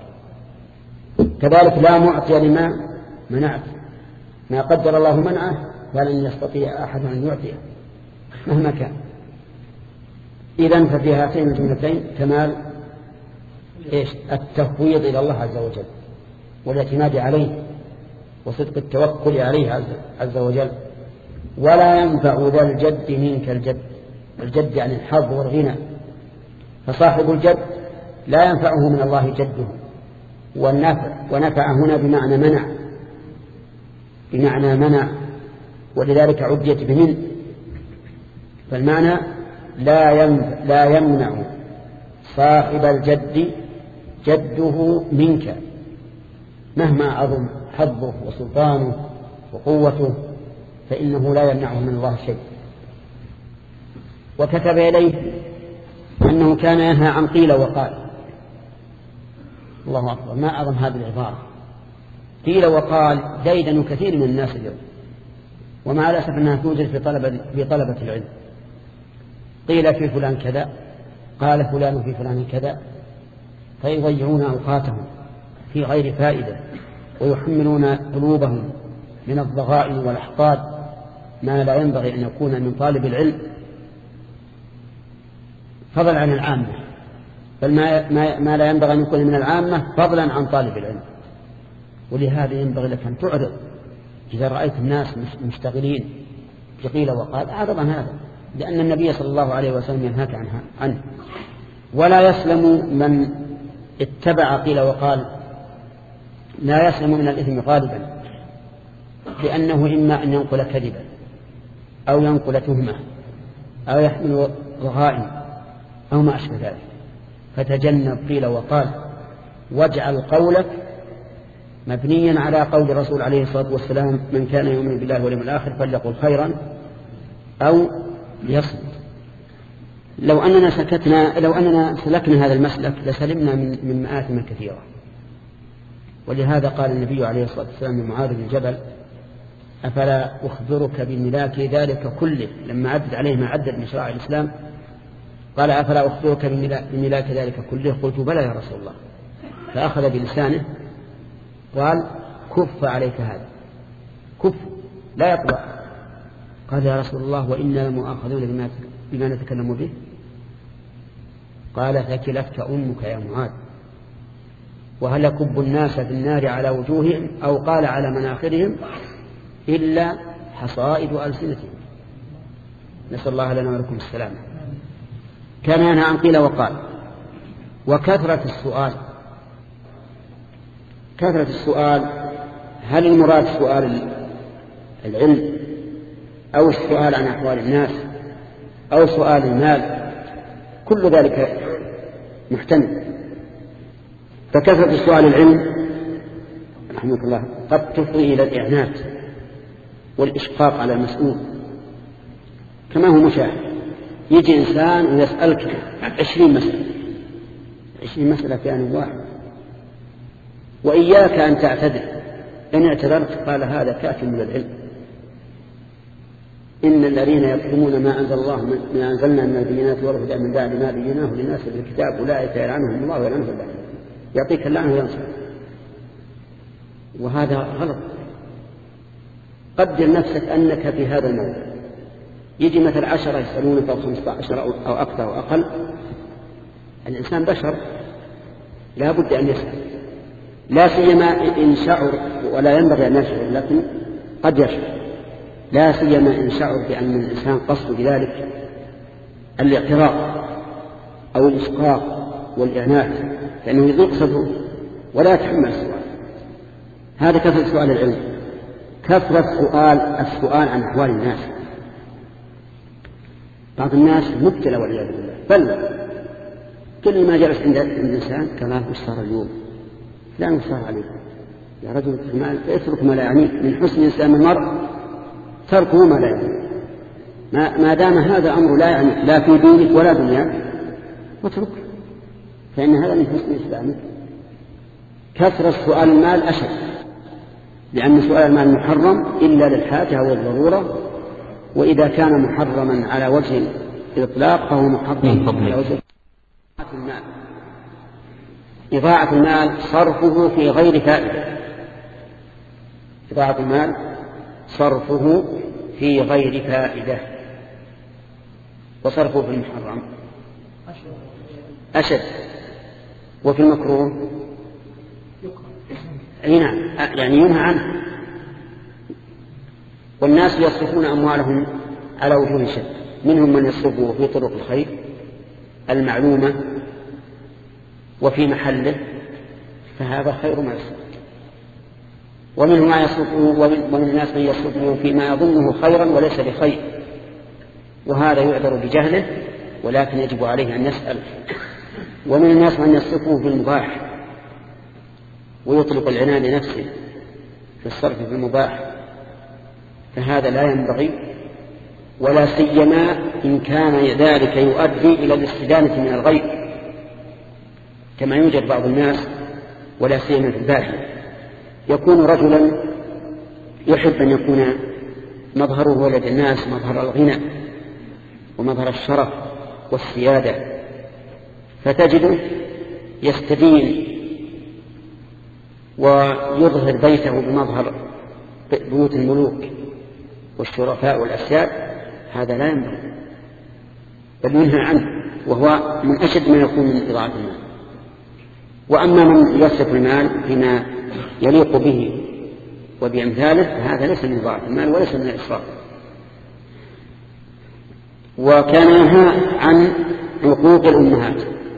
كذلك لا معطي لما منعت، ما قدر الله منعه فلن يستطيع أحد أن يعطيه مهما كان. إذن ففي هاتين الجملتين كمال إيش؟ التفويض إلى الله عز وجل والاعتماد عليه وصدق التوكل عليه عز وجل. ولا ينفع ذا الجد منك الجد، الجد يعني الحظ والغنى، فصاحب الجد لا ينفعه من الله جده. والنفع ونفع هنا بمعنى منع، بمعنى منع، ولذلك عديت بمن، فالمعنى لا لا يمنع صاحب الجد جده منك مهما عظم حظه وسلطانه وقوته، فإنه لا يمنعه من الله شيء. وكتب إليه أنه كان ينهى عن قيل وقال. الله أكبر، ما أعظم هذه العبارة، قيل وقال ديدن كثير من الناس اليوم، ومع الأسف أنها توجد في طلبة, في طلبة العلم. قيل في فلان كذا، قال فلان في فلان كذا، فيضيعون أوقاتهم في غير فائدة، ويحملون قلوبهم من الضغائن والأحقاد ما لا ينبغي أن يكون من طالب العلم، فضلا عن العامة، بل ما, ما, ما لا ينبغي أن يكون من العامة فضلا عن طالب العلم. ولهذا ينبغي لك أن تعرض إذا رأيت الناس مشتغلين بقيل وقال، أعرض عن هذا، لأن النبي صلى الله عليه وسلم ينهاك عنه. ولا يسلم من اتبع قيل وقال، لا يسلم من الإثم غالبا، لأنه إما أن ينقل كذبا أو ينقل تهمة أو يحمل رغائن أو ما أشبه ذلك. فتجنب قيل وقال، واجعل قولك مبنيا على قول الرسول عليه الصلاة والسلام: من كان يؤمن بالله واليوم الآخر فليقل خيرا أو ليصمت. لو أننا سكتنا لو أننا سلكنا هذا المسلك لسلمنا من من مآثم كثيرة. ولهذا قال النبي عليه الصلاة والسلام لمعاذ بن جبل: أفلا أخبرك بملاك ذلك كله؟ لما عدد عليه ما عدد من شرائع الإسلام قال: أفلا أخبرك بملاك ذلك كله؟ قلت: بلى يا رسول الله. فأخذ بلسانه قال: كف عليك هذا، كف لا يقبع. قال: يا رسول الله وإنا لمؤاخذون بما, بما نتكلم به. قال: ثكلتك أمك يا معاذ، وهل يكب الناس في النار على وجوههم أو قال على مناخرهم إلا حصائد ألسنتهم. نسأل الله لنا ولكم السلامة. كان ينهى عن قيل وقال. وكثرة السؤال، كثرة السؤال، هل المراد سؤال العلم أو السؤال عن أحوال الناس أو سؤال المال؟ كل ذلك محتمل. فكثرة السؤال العلم رحمه الله قد تفضي إلى الإعنات والإشقاق على المسؤول، كما هو مشاهد. يجي إنسان ويسألك عشرين مسألة عشرين مسألة في آن واحد، وإياك أن تعتذر. إن اعتذرت قال: هذا كاف من العلم، إن الذين يكتمون ما أنزل الله ما أنزلنا من البينات والهدى من بعد ما بيناه للناس في الكتاب أولئك يلعنهم الله ويلعنهم الله يعطيك اللعنة وينصر. وهذا غلط. قدر نفسك أنك في هذا الموضوع يجي مثل عشرة يسألونك أو خمسة عشر أو أكثر أو أقل. الإنسان بشر لا بد أن يسأل، لا سيما إن شعر، ولا ينبغي أن يشعر لكن قد يشعر، لا سيما إن شعر بأن الإنسان قصد بذلك الاعتراض أو الإسقاط والإعنات، لأنه يضيق صدره ولا يتحمل السؤال. هذا كثرة سؤال العلم، كثرة سؤال السؤال عن أحوال الناس. بعض الناس مبتلى والعياذ بالله، بل كل ما جلس عند الإنسان كما وش صار اليوم لا نصار عليه يا رجل اترك ما لا يعنيك. من حسن إسلام المرء تركه ما لا يعنيك، ما, ما دام هذا أمر لا يعنيك لا في دينك ولا دنياك واترك، فإن هذا من حسن إسلامك. كثرة سؤال المال أشد، لأن سؤال المال محرم إلا للحاجة والضرورة، وإذا كان محرما على وجه الإطلاق فهو محرم على وجه المال. إضاعة المال صرفه في غير فائدة، إضاعة المال صرفه في غير فائدة، وصرفه في المحرم أشد، وفي المكروه نعم يعني ينهى عنه. والناس يصرفون أموالهم على وجوه شتى، منهم من يصرفه في طرق الخير المعلومة وفي محله فهذا خير ما يصرف، ومنهم ما يصرفه ومن الناس من يصرفه فيما يظنه خيرا وليس بخير، وهذا يعذر بجهله ولكن يجب عليه أن يسأل. ومن الناس من يصرفه في المباح ويطلق العنان لنفسه في الصرف في المباح، فهذا لا ينبغي، ولا سيما إن كان ذلك يؤدي إلى الاستدانة من الغير، كما يوجد بعض الناس ولا سيما في الباحث يكون رجلا يحب أن يكون مظهره ولد الناس مظهر الغنى ومظهر الشرف والسيادة، فتجده يستدين ويظهر بيته بمظهر بيوت الملوك والشرفاء والأسياد. هذا لا ينبغي بل ينهى عنه، وهو من أشد ما يكون من إضاعة المال. وأما من يصرف المال فيما يليق به وبأمثاله فهذا ليس من إضاعة المال وليس من الإسراف. وكان ينهى عن عقوق الأمهات،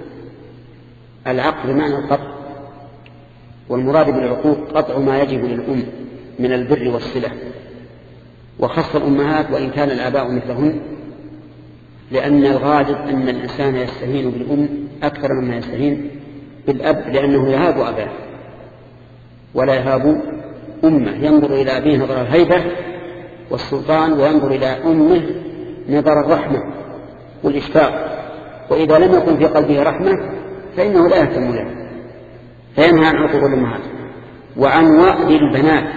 العقل بمعنى القطع، والمراد بالعقوق قطع ما يجب للأم من البر والصلة، وخص الأمهات وإن كان الآباء مثلهن، لأن الغالب أن الإنسان يستهين بالأم أكثر مما يستهين بالأب، لأنه يهاب أباه ولا يهاب أمه، ينظر إلى أبيه نظر الهيبة والسلطان، وينظر إلى أمه نظر الرحمة والإشفاق، وإذا لم يكن في قلبه رحمة فإنه لا يهتم له، فينهى عن عقوق الأمهات. وعن وأد البنات،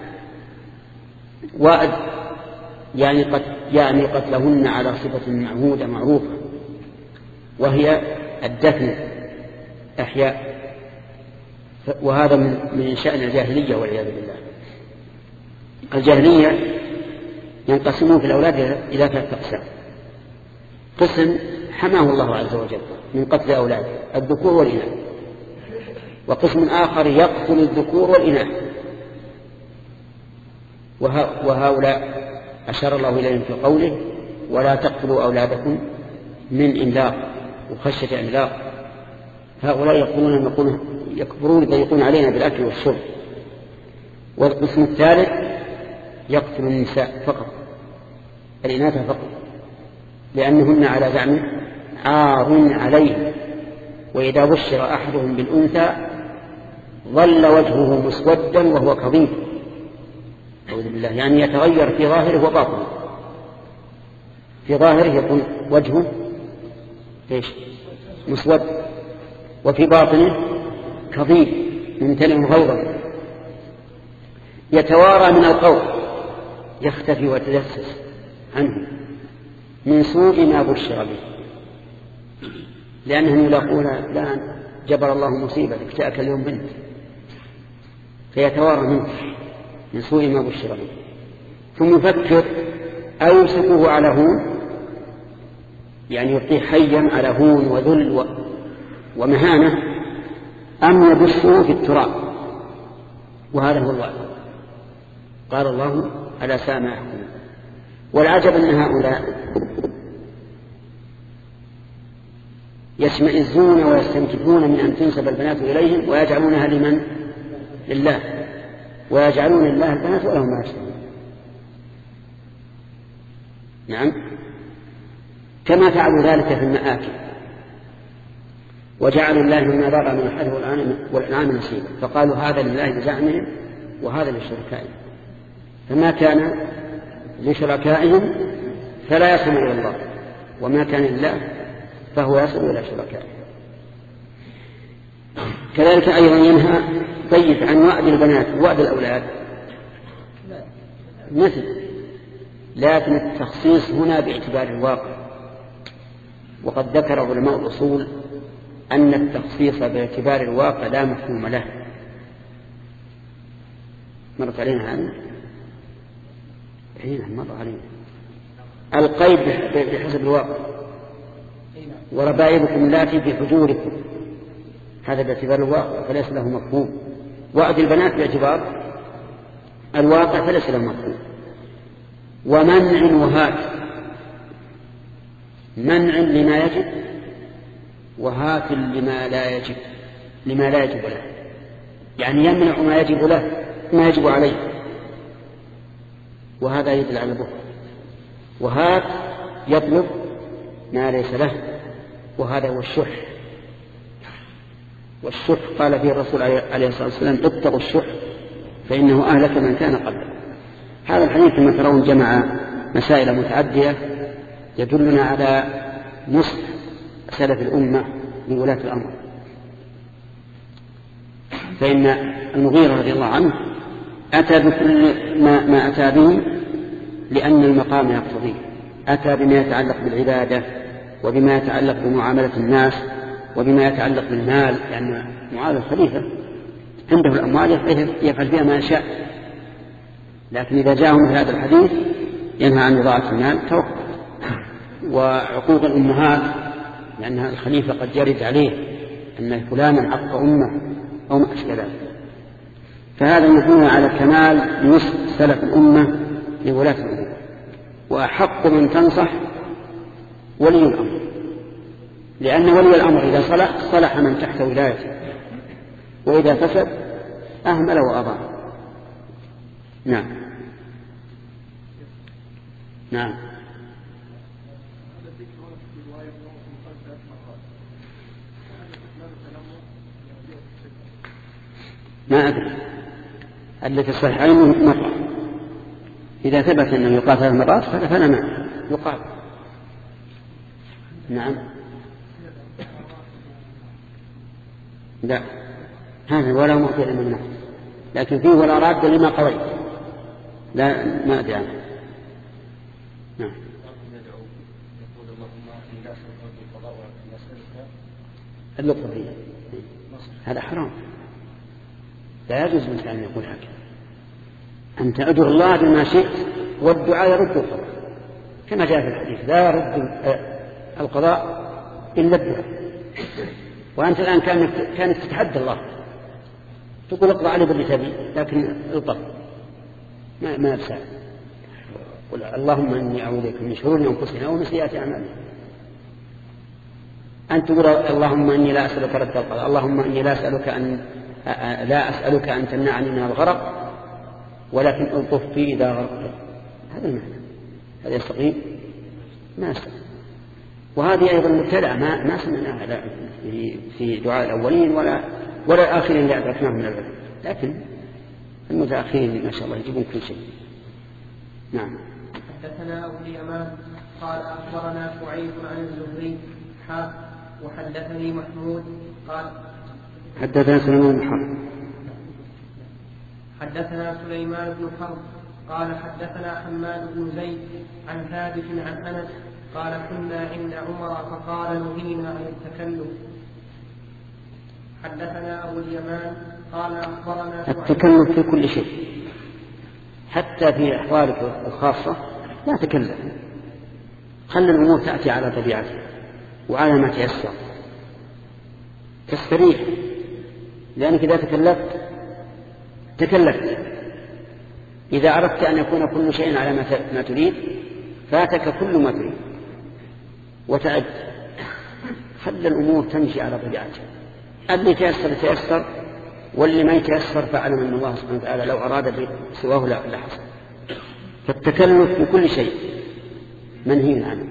وأد يعني, قت يعني قتلهن على صفة معهودة معروفة، وهي الدفن أحياء، وهذا من, من شأن الجاهلية والعياذ بالله. الجاهلية ينقسمون في الأولاد إلى ثلاثة أقسام: قسم حماه الله عز وجل من قتل أولاده الذكور والإناث، وقسم آخر يقتل الذكور والإناث، وهؤلاء أشار الله إليهم في قوله: ولا تقتلوا أولادكم من إملاق وخشية إملاق. هؤلاء يقولون يكبرون يضيقون علينا بالأكل والشرب. والقسم الثالث يقتل النساء فقط، الإناث فقط، لأنهن على زعمه عار عليه، وإذا بشر أحدهم بالأنثى ظل وجهه مسودا وهو كظيم، أعوذ بالله، يعني يتغير في ظاهره وباطنه. في ظاهره يكون وجهه إيش؟ مسود، وفي باطنه كظيم ممتلئ غيظا، يتوارى من القوم، يختفي ويتجسس عنه من سوء ما بشر به، لأنهم يلاقون لا جبر الله مصيبتك جاءك اليوم بنت، فيتوارى منه من سوء ما بشر به. ثم يفكر أوسكه على هون، يعني يعطيه حيا على هون وذل ومهانة، أم يبثه في التراب، وهذا هو الواقع. قال الله على ساء ما يحكمون. والعجب أن هؤلاء يشمئزون ويستنكفون من أن تنسب البنات إليهم ويجعلونها لمن؟ لله، ويجعلون الله البنات ولهم ما يشتهون. نعم، كما فعلوا ذلك في المآكل، وجعلوا الله مما ذرأ من الحرث والأنعام نصيبا، فقالوا هذا لله بزعمهم وهذا لشركائهم، فما كان لشركائهم فلا يصل إلى الله، وما كان لله فهو يصل إلى شركائه. كذلك أيضا ينهى طيب عن وعد البنات ووعد الأولاد مثل، لكن التخصيص هنا باعتبار الواقع. وقد ذكر علماء الأصول أن التخصيص باعتبار الواقع لا مفهوم له. مرت علينا هذا حين مر علينا القيد بحسب الواقع، وربائبكم اللاتي في حجوركم، هذا باعتبار الواقع فليس له مفهوم. وعد البنات باعتبار الواقع فليس له مفهوم. ومنع وهات، منع لما يجب وهات لما لا يجب، لما لا يجب له، يعني يمنع ما يجب له ما يجب عليه، وهذا يدل على البخل. وهات يطلب ما ليس له، وهذا هو الشح. والشح قال فيه الرسول عليه الصلاة والسلام اتقوا الشح فإنه أهلك من كان قبله. هذا الحديث كما ترون جمع مسائل متعدية يدلنا على نصح سلف الأمة لولاة الأمر. فإن المغيرة رضي الله عنه أتى بكل ما, ما أتى به لأن المقام يقتضيه، أتى بما يتعلق بالعبادة وبما يتعلق بمعاملة الناس وبما يتعلق بالمال، لأن معاذ الخليفة عنده الأموال يفعل فيها ما يشاء، لكن إذا جاءهم في هذا الحديث ينهى عن إضاعة المال توقف. وعقوق الأمهات، لأن الخليفة قد يرد عليه أن فلانا عق أمه أو ما أشكال ذلك. فهذا يدل على كمال نصح سلف الأمة لولاة الأمور. وأحق من تنصح ولي الأمر، لأن ولي الأمر إذا صلح صلح من تحت ولايته، وإذا فسد أهمل وأضاع. نعم نعم ما أدري، التي الصحيحين مرة، إذا ثبت أنه يقال ثلاث مرات فلا معنى يقال. نعم لا، هذا ولا مؤتي لمن نفس، لكن فيه ولا راد لما قضيت، لا ما أدري عنه. نعم اللطف فيه هذا حرام، لا يجوز من أن يقول هكذا. أنت أدعو الله بما شئت والدعاء يرد القضاء، كما جاء في الحديث لا يرد القضاء إلا الدعاء. وأنت الآن كانت, كانت تتحدى الله تقول اقضى علي باللي تبي، لكن الطف ما ما يفسع. قل اللهم إني أعوذ بك من شرور أنفسنا ومن سيئات أعمالنا. أنت تقول اللهم إني لا أسألك رد القضاء، اللهم إني لا أسألك أن لا أسألك أن تمنعني من الغرق ولكن ألطف بي إذا غرقت. هذا المعنى، هذا يستقيم؟ ما يستقيم. وهذه أيضا مبتدأ ما ما سمعناها لا في دعاء الأولين ولا ولا الآخرين اللي أدركناهم من العلم، لكن المتأخرين ما شاء الله يجيبون كل شيء. نعم. حدثنا أبو اليمان قال أخبرنا شعيب عن الزهري حا وحدثني محمود قال حدثنا سليمان بن حرب حدثنا سليمان بن حرب قال حدثنا حماد بن زيد عن ثابت عن أنس قال كنا عند عمر فقال نهينا عن التكلف. حدثنا أبو اليمان قال أخبرنا التكلف في كل شيء حتى في أحوالك الخاصة لا تكلف، خلي الأمور تأتي على طبيعتها وعلى ما تيسر تستريح، لأنك إذا تكلفت تكلفت. إذا أردت أن يكون كل شيء على ما تريد فاتك كل ما تريد وتعد. خلي الأمور تمشي على طبيعتها، اللي تيسر تيسر واللي ما يتيسر فاعلم أن الله سبحانه وتعالى لو أراد سواه لا حصل. فالتكلف في كل شيء منهي عنه.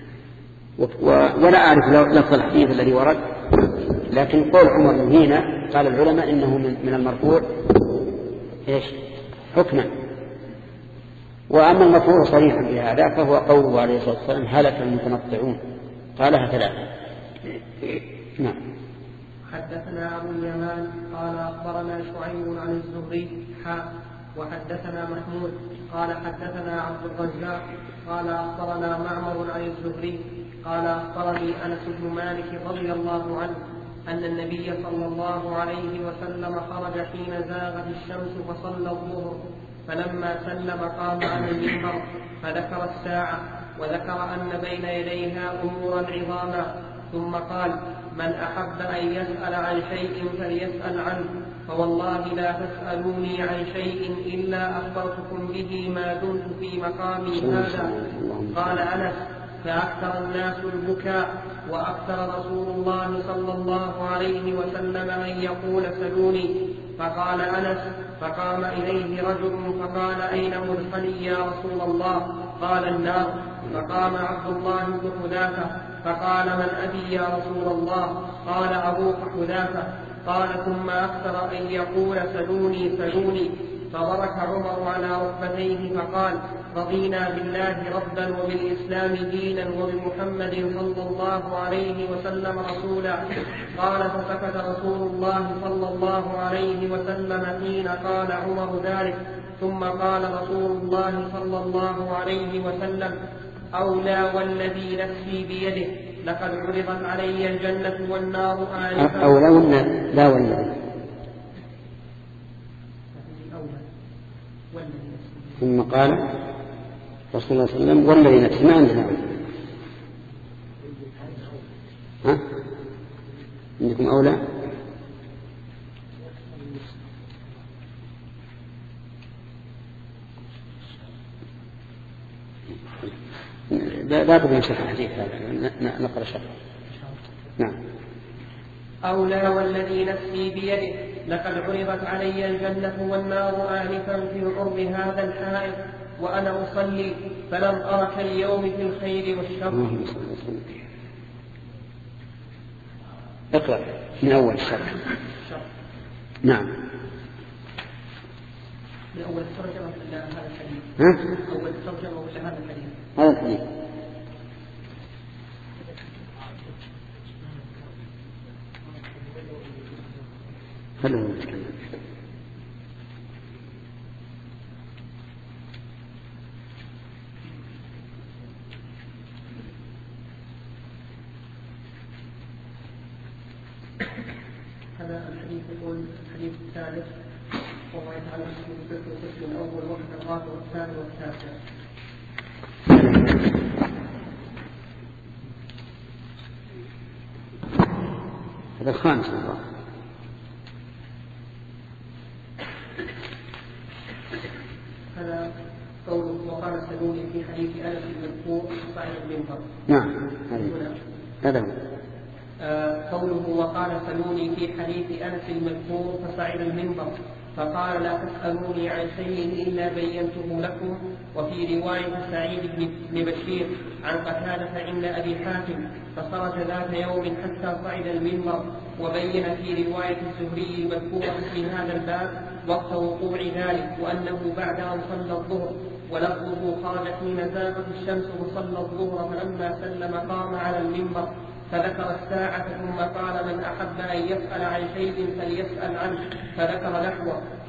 ولا أعرف لفظ الحديث الذي ورد، لكن قول عمر نهينا قال العلماء إنه من المرفوع إيش حكما. وأما المرفوع صريحا بهذا فهو قوله عليه الصلاة والسلام هلك المتنطعون، قالها ثلاثة. نعم. حدثنا أبو اليمان قال أخبرنا شعيب عن الزهري حاء وحدثنا محمود قال حدثنا عبد الرزاق قال أخبرنا معمر عن الزهري قال أخبرني أنس بن مالك رضي الله عنه أن النبي صلى الله عليه وسلم خرج حين زاغت الشمس فصلى الظهر، فلما سلم قام على المنبر فذكر الساعة وذكر أن بين يديها أمورا عظاما، ثم قال من أحب أن يسأل عن شيء فليسأل عنه، فوالله لا تسألوني عن شيء إلا أخبرتكم به ما دمت في مقامي هذا. قال أنس فأكثر الناس البكاء، وأكثر رسول الله صلى الله عليه وسلم أن يقول سلوني. فقال أنس فقام إليه رجل فقال أين مرسلي يا رسول الله؟ قال النار. فقام عبد الله بن حذافة فقال من أبي يا رسول الله؟ قال أبوك حذافة. قال ثم أكثر أن يقول سلوني سلوني. فبرك عمر على ركبتيه فقال رضينا بالله ربا وبالإسلام دينا وبمحمد صلى الله عليه وسلم رسولا. قال فسكت رسول الله صلى الله عليه وسلم حين قال عمر ذلك، ثم قال رسول الله صلى الله عليه وسلم أولى والذي نفسي بيده لقد عرضت علي الجنة والنار آنفا. أولى ولا لا والذي؟ ثم قال رسول الله صلى الله عليه وسلم والذي نفسي، ما عندنا أولى. ها؟ عندكم أولى؟ لا بد من شرح الحديث هذا، نقرأ شرح. نعم. أولى والذي نفسي بيده لقد عرضت علي الجنة والنار آنفا في عرض هذا الحائط وأنا أصلي فلم أر كاليوم في الخير والشر. اقرأ من أول الشرح. نعم. من أول الترجمة إلى هذا الحديث. ها؟ أول الترجمة إلى هذا الحديث. هذا الحديث. خلونا نتكلم. هذا الحديث يقول الحديث الثالث وهو يتعلق بالقسم الأول وقت الرابع والثاني والتاسع. هذا الخامس الله. هذا قوله وقال سلوني في حديث أنس المذكور صعد المنبر. نعم هذا هو. آه قوله وقال سلوني في حديث أنس المذكور فصعد المنبر فقال لا تسألوني عن شيء إلا بينته لكم. وفي رواية سعيد بن بشير عن قتادة عند أبي حاتم فخرج ذات يوم حتى صعد المنبر. وبين في رواية الزهري المذكورة في هذا الباب وقت وقوع ذلك وأنه بعد أن صلى الظهر، ولفظه خرج حين زاغت الشمس وصلى الظهر فلما سلم قام على المنبر فذكر الساعة ثم قال من أحب أن يسأل عن شيء فليسأل عنه فذكر نحوه.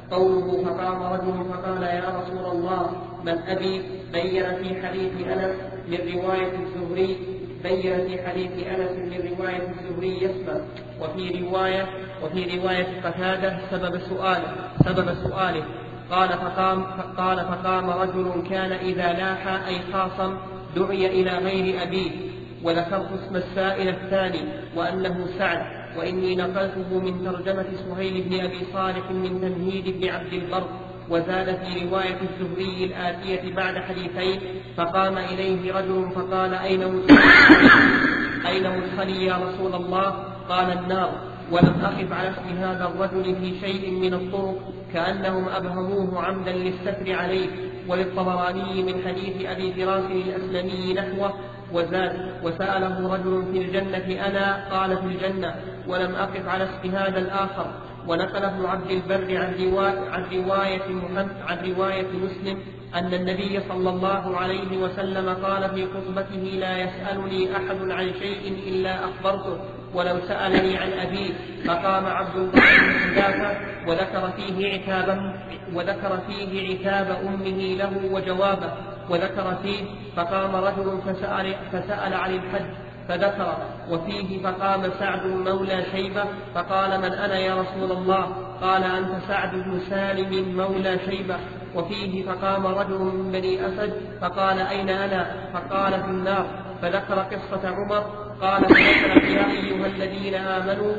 قوله فقام رجل فقال يا رسول الله من أبي بين في حديث أنس من رواية الزهري بين في حديث أنس من رواية الزهري يسبق وفي رواية وفي رواية قتادة سبب سؤاله سبب سؤاله قال فقام قال فقام رجل كان إذا لاح أي خاصم دعي إلى غير أبيه وذكرت اسم السائل الثاني وأنه سعد وإني نقلته من ترجمة سهيل بن أبي صالح من تمهيد بن عبد البر وزاد في رواية الزهري الآتية بعد حديثين فقام إليه رجل فقال أين مدخلي أين مدخلي يا رسول الله قال النار ولم أقف على اسم هذا الرجل في شيء من الطرق كأنهم أبهموه عمدا للستر عليه وللطبراني من حديث أبي فراس الأسلمي نحوه وزاد وسأله رجل في الجنة أنا قال في الجنة ولم أقف على اسم هذا الآخر ونقل ابن عبد البر عن رواية, عن رواية, عن رواية مسلم أن النبي صلى الله عليه وسلم قال في خطبته لا يسألني أحد عن شيء إلا أخبرته ولو سألني عن أبيه فقام عبد الله بن حذافة وذكر فيه عتابه وذكر فيه عتاب أمه له وجوابه وذكر فيه فقام رجل فسأل, فسأل عن الحج فذكر وفيه فقام سعد مولى شيبة فقال من أنا يا رسول الله قال أنت سعد بن سالم مولى شيبة وفيه فقام رجل من بني أسد فقال أين أنا فقال في النار فذكر قصة عمر قال فذكر يا أيها الذين آمنوا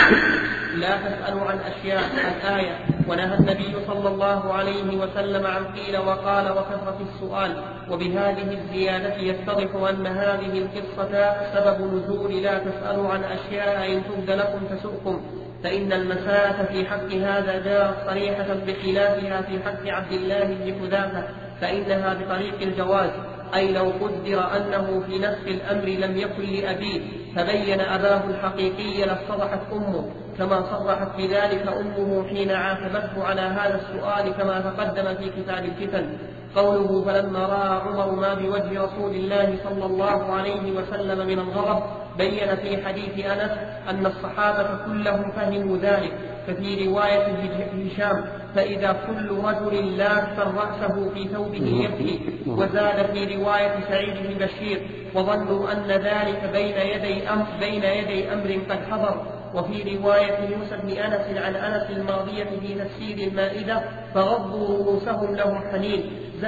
لا تسألوا عن أشياء الآية ونهى النبي صلى الله عليه وسلم عن قيل وقال وكثرة السؤال وبهذه الزيادة يتضح أن هذه القصة سبب نزول لا تسألوا عن أشياء إن تبد لكم تسؤكم فإن المساءة في حق هذا جاءت صريحة بخلافها في حق عبد الله بن حذافة فإنها بطريق الجواز أي لو قدر أنه في نفس الأمر لم يكن لأبيه فبين أباه الحقيقي لاصطلحت أمه كما صرحت بذلك أمه حين عاتبته على هذا السؤال كما تقدم في كتاب الفتن قوله فلما رأى عمر ما بوجه رسول الله صلى الله عليه وسلم من الغضب بين في حديث أنس أن الصحابة كلهم فهموا ذلك ففي رواية هشام فإذا كل رجل لاف رأسه في ثوبه يبكي وزاد في رواية سعيد بن بشير وظنوا أن ذلك بين يدي أمر, بين يدي أمر قد حضر وفي رواية موسى بن أنس عن أنس الماضية في تفسير المائدة فغضوا رؤوسهم لهم حنين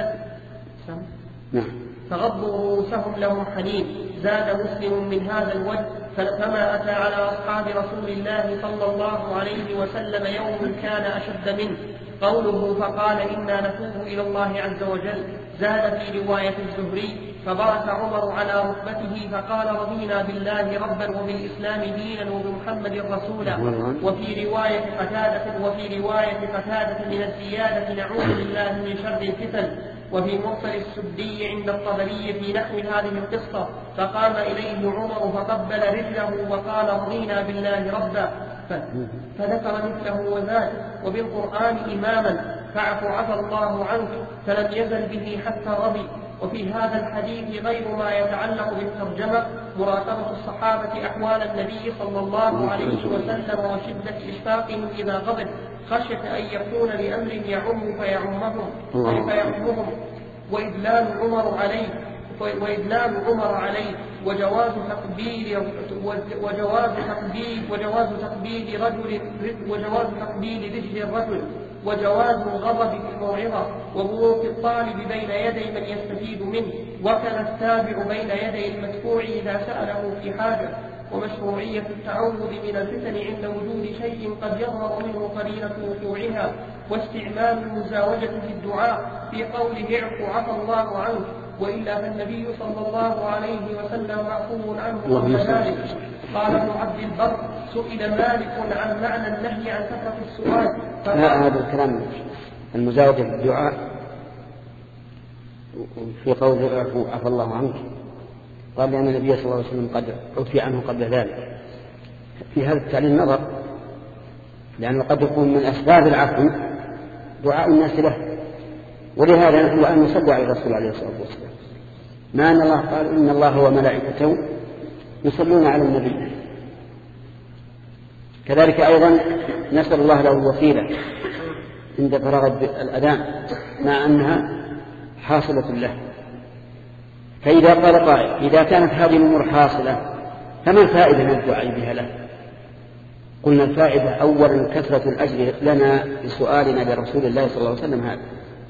فغضوا رؤوسهم لهم حنين زاد مسلم من هذا الوجه فما أتى على أصحاب رسول الله صلى الله عليه وسلم يوم كان أشد منه قوله فقال إنا نتوب إلى الله عز وجل زاد في رواية الزهري فبرك عمر على ركبته فقال رضينا بالله ربا وبالإسلام دينا وبمحمد رسولا وفي رواية قتادة وفي رواية قتادة من الزيادة نعوذ بالله من شر الفتن وفي مرسل السدي عند الطبري في نحو هذه القصة فقام إليه عمر فقبل رجله وقال رضينا بالله ربا فذكر مثله وزاد وبالقرآن إماما فاعف عفى الله عنك فلم يزل به حتى رضي وفي هذا الحديث غير ما يتعلق بالترجمة مراقبة الصحابة أحوال النبي صلى الله عليه وسلم وشدة إشفاقهم إذا غضب خشية أن يكون لأمر يعم فيعمهم فيعمهم وإدلال عمر عليه وإدلال عمر عليه وجواز تقبيل وجواز تقبيل وجواز تقبيل رجل وجواز تقبيل رجل الرجل وجواز الغضب في الموعظة وبروك الطالب بين يدي من يستفيد منه وكان التابع بين يدي المدفوع إذا سأله في حاجة ومشروعية التعوذ من الفتن عند وجود شيء قد يظهر منه قرينة وقوعها واستعمال المزاوجة في الدعاء في قوله اعفو عفى الله عنه وإلا فالنبي صلى الله عليه وسلم معفو عنه قبل ذلك قال ابن عبد البر سئل مالك عن معنى النهي عن كثرة السؤال هذا الكلام المزاوجة في الدعاء في قوله اعفو عفى الله عنك قال لأن النبي صلى الله عليه وسلم قد عفي عنه قبل ذلك في هذا التعليل نظر لأنه قد يكون من أسباب العفو دعاء الناس له ولهذا نحن أن نصلي على الرسول عليه الصلاة والسلام ما أن الله قال إن الله وملائكته يصلون على النبي كذلك أيضا نسأل الله له الوسيلة عند فراغ الأذان مع أنها حاصلة له. فإذا قال قائل إذا كانت هذه الأمور حاصلة فما الفائدة من الدعاء بها له؟ قلنا الفائدة أولا كثرة الأجر لنا بسؤالنا لرسول الله صلى الله عليه وسلم هذا.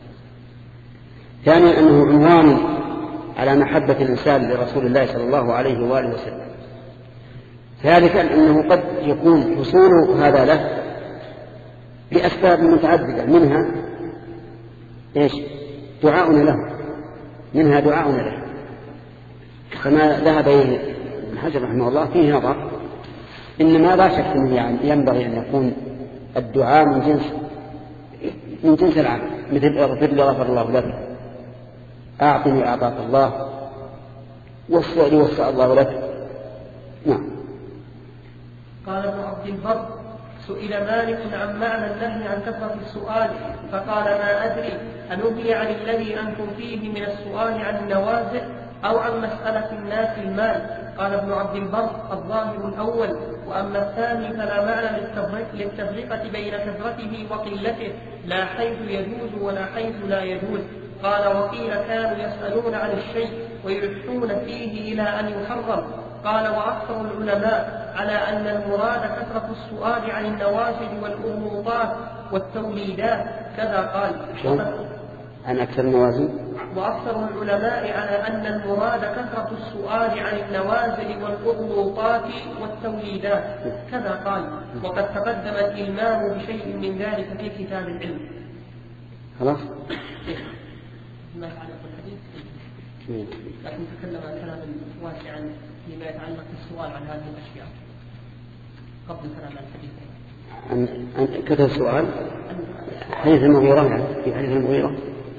ثانيا أنه عنوان على محبة الإنسان لرسول الله صلى الله عليه وآله وسلم. ثالثا أنه قد يكون حصول هذا له لأسباب متعددة، منها إيش؟ دعاؤنا له، منها دعاؤنا له، كما ذهب إليه ابن حجر رحمه الله فيه نظر، إنما لا شك أنه يعني ينبغي أن يكون الدعاء من جنس من جنس العمل، مثل اغفر لي غفر الله لك، أعطني أعطاك الله، وسع لي وسع الله لك. نعم. قال ابن عبد البر: سئل مالك عن معنى النهي عن كثرة السؤال فقال: ما أدري أنهي عن الذي أنتم فيه من السؤال عن النوازع أو عن مسألة الناس المال. قال ابن عبد البر: الظاهر الأول، وأما الثاني فلا معنى للتفرقة بين كثرته وقلته، لا حيث يجوز ولا حيث لا يجوز. قال: وقيل كانوا يسألون عن الشيء ويلحون فيه إلى أن يحرم. قال: وأكثر العلماء على أن المراد كثرة السؤال عن النوازل والأموطات والتوليدات، كذا قال. عن أكثر النوازل وأكثر العلماء على أن المراد كثرة السؤال عن النوازل والأغلوطات والتوليدات، كذا قال. وقد تقدم الإلمام بشيء من ذلك في كتاب العلم. خلاص. ما يتعلق بالحديث، لكن تكلم عن كلام واسعا فيما يتعلق بالسؤال عن هذه الأشياء قبل كلام عن الحديث. عن عن كثرة السؤال حديث المغيرة، يعني في حديث المغيرة.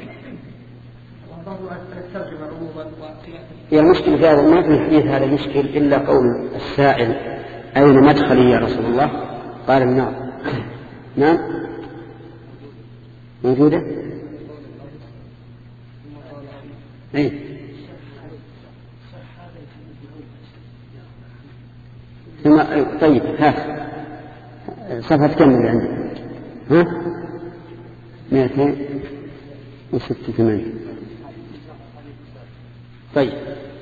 هي المشكلة في هذا، ما في الحديث هذا مشكل إلا قول السائل: أين مدخلي يا رسول الله؟ قال: النار. نعم، موجودة. أي ثم طيب، ها صفحة كم اللي عندك؟ ها مئتين وستة ثمانية. طيب،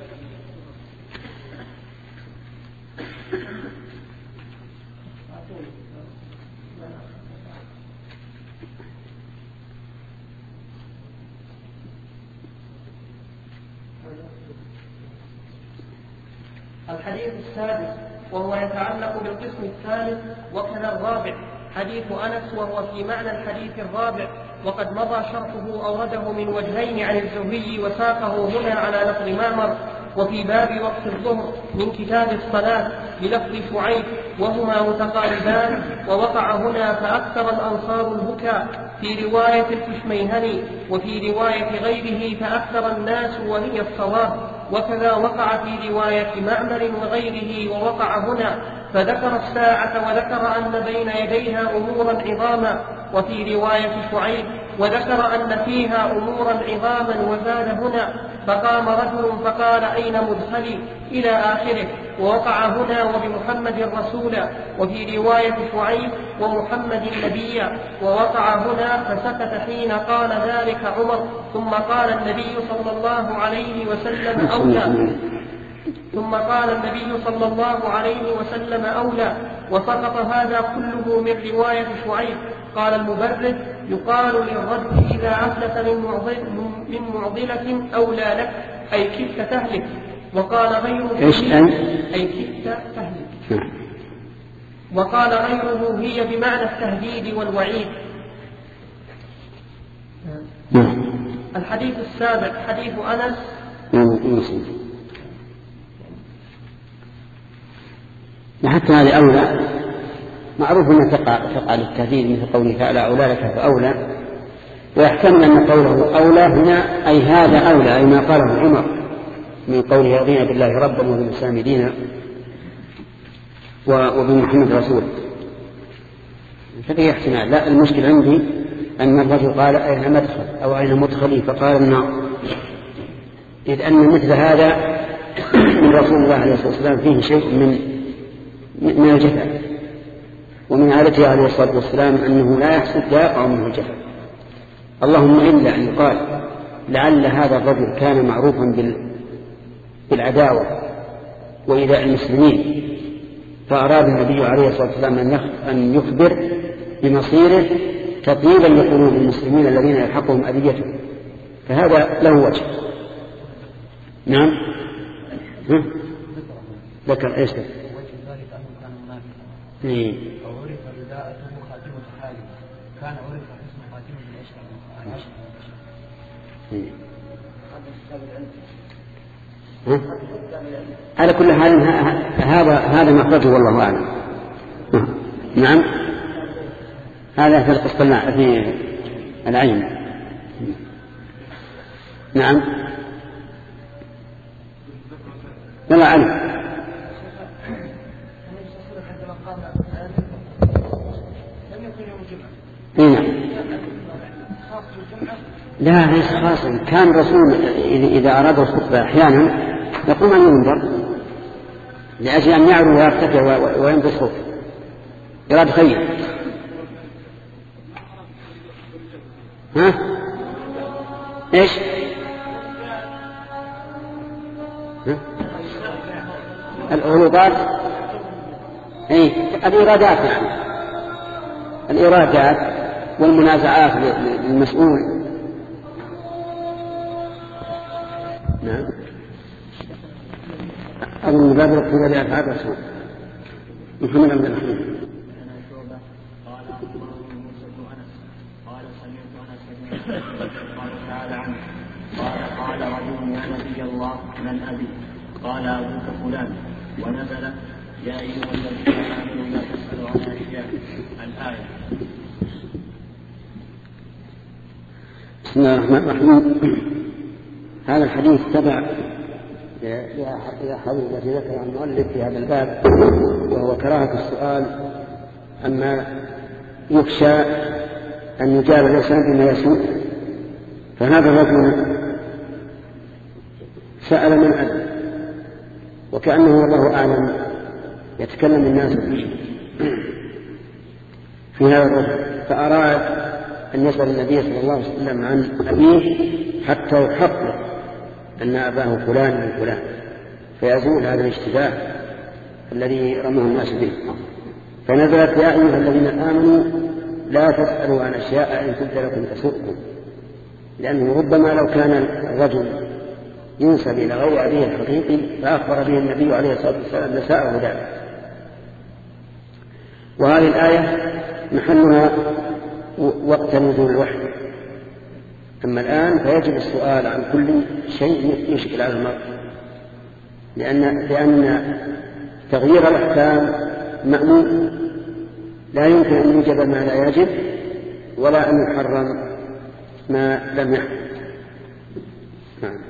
الحديث السادس وهو يتعلق بالقسم الثالث وكذا الرابع حديث أنس، وهو في معنى الحديث الرابع، وقد مضى شرحه أورده من وجهين عن الزهري وساقه هنا على لفظ معمر، وفي باب وقت الظهر من كتاب الصلاة بلفظ شعيب، وهما متقاربان. ووقع هنا فأكثر الأنصار البكاء في رواية الكشميهني، وفي رواية غيره فأكثر الناس، وهي الصواب. وكذا وقع في رواية معمر وغيره، ووقع هنا فذكر الساعة وذكر أن بين يديها أمورا عظاما، وفي رواية شعيب وذكر أن فيها أمورا عظاما، وزاد هنا فقام رجل فقال: أين مدخلي؟ إلى آخره. ووقع هنا وبمحمد رسولا، وفي رواية شعيب ومحمد نبيا. ووقع هنا فسكت حين قال ذلك عمر، ثم قال النبي صلى الله عليه وسلم: أولى ثم قال النبي صلى الله عليه وسلم: أولى. وسقط هذا كله من رواية شعيب. قال المبرد: يقال للرجل إذا أفلت من معضلة أولى لك، أي كدت تهلك. وقال غيره: أي كدت تهلك. وقال غيره: هي بمعنى التهديد والوعيد. الحديث السابع حديث أنس. حتى هذه أولى معروف أنها تقع تقع للتهديد، مثل قوله تعالى: أولى لك فأولى. ويحتمل أن قوله أولى هنا أي هذا أولى، أي ما قاله عمر من قوله: رضينا بالله ربا وبالإسلام دينا وبمحمد رسول. ففيه احتمال. لا، المشكل عندي أن الرجل قال: أين مدخل أو أين مدخلي؟ فقال: النار. إذ أن مثل هذا من رسول الله عليه الصلاة والسلام فيه شيء من من الجفاء، ومن عادته عليه الصلاة والسلام أنه لا يحسد لا يقع منه الجهل، اللهم إلا أن يقال لعل هذا الرجل كان معروفا بالعداوة وإيذاء المسلمين، فأراد النبي عليه الصلاة والسلام أن يخبر بمصيره تطيبا لقلوب المسلمين الذين يلحقهم أذيته، فهذا له وجه. نعم ذكر ايش ذكر؟ وجه ذلك أنه كان منافقا إيه. أو عرف رداءته خاتمة حاله، كان عرف حسن خاتمة الأشهر. إيه. على كل حال هذا هذا مخرجه والله أعلم. نعم هذا في القسطلماء في العين. نعم والله أعلم. نعم لا ليس خاصا، كان الرسول إذا أراد الخطبة أحيانا يقوم عن المنبر لأجل أن يعلو ويرتفع وينبي صوت يراد خير. ها ايش ها؟ العروضات اي الإرادات، يعني الإرادات والمنازعات للمسؤول. نعم هذا المبادرة في ذلك أفعال الرسول محمد بن الحمد. قال أخبرني موسى بن أنس قال سمعت أنس قال تعالى عنه قال قال رجل يا نبي الله من أبي؟ قال أبوك فلان، ونزل يا أيها الذين آمنوا لا تسألوا عن أشياء الآية. بسم الله الرحمن الرحيم. هذا الحديث تبع إلى حديث الذي ذكر عن المؤلف في هذا الباب، وهو كراهة السؤال أما يخشى أن يجاب الإنسان بما يسوء. فهذا الرجل سأل من أدري وكأنه والله أعلم يتكلم الناس فيه في هذا الرجل، فأراد أن يسأل النبي صلى الله عليه وسلم عن أبيه حتى يحقق أن أباه فلان من فلان، فيزول هذا الاشتباه الذي رماه الناس به. فنزلت يا أيها الذين آمنوا لا تسألوا عن أشياء إن تبد لكم تسؤكم، لأنه ربما لو كان الرجل ينسب إلى غير أبيه الحقيقي فأخبر به النبي عليه الصلاة والسلام لساءه ذلك. وهذه الآية محلها وقت نزول الوحي، أما الآن فيجب السؤال عن كل شيء يشكل على المرء، لأن, لأن تغيير الأحكام مأمون، لا يمكن أن يوجب ما لا يجب ولا أن يحرم ما لم يحرم. نعم.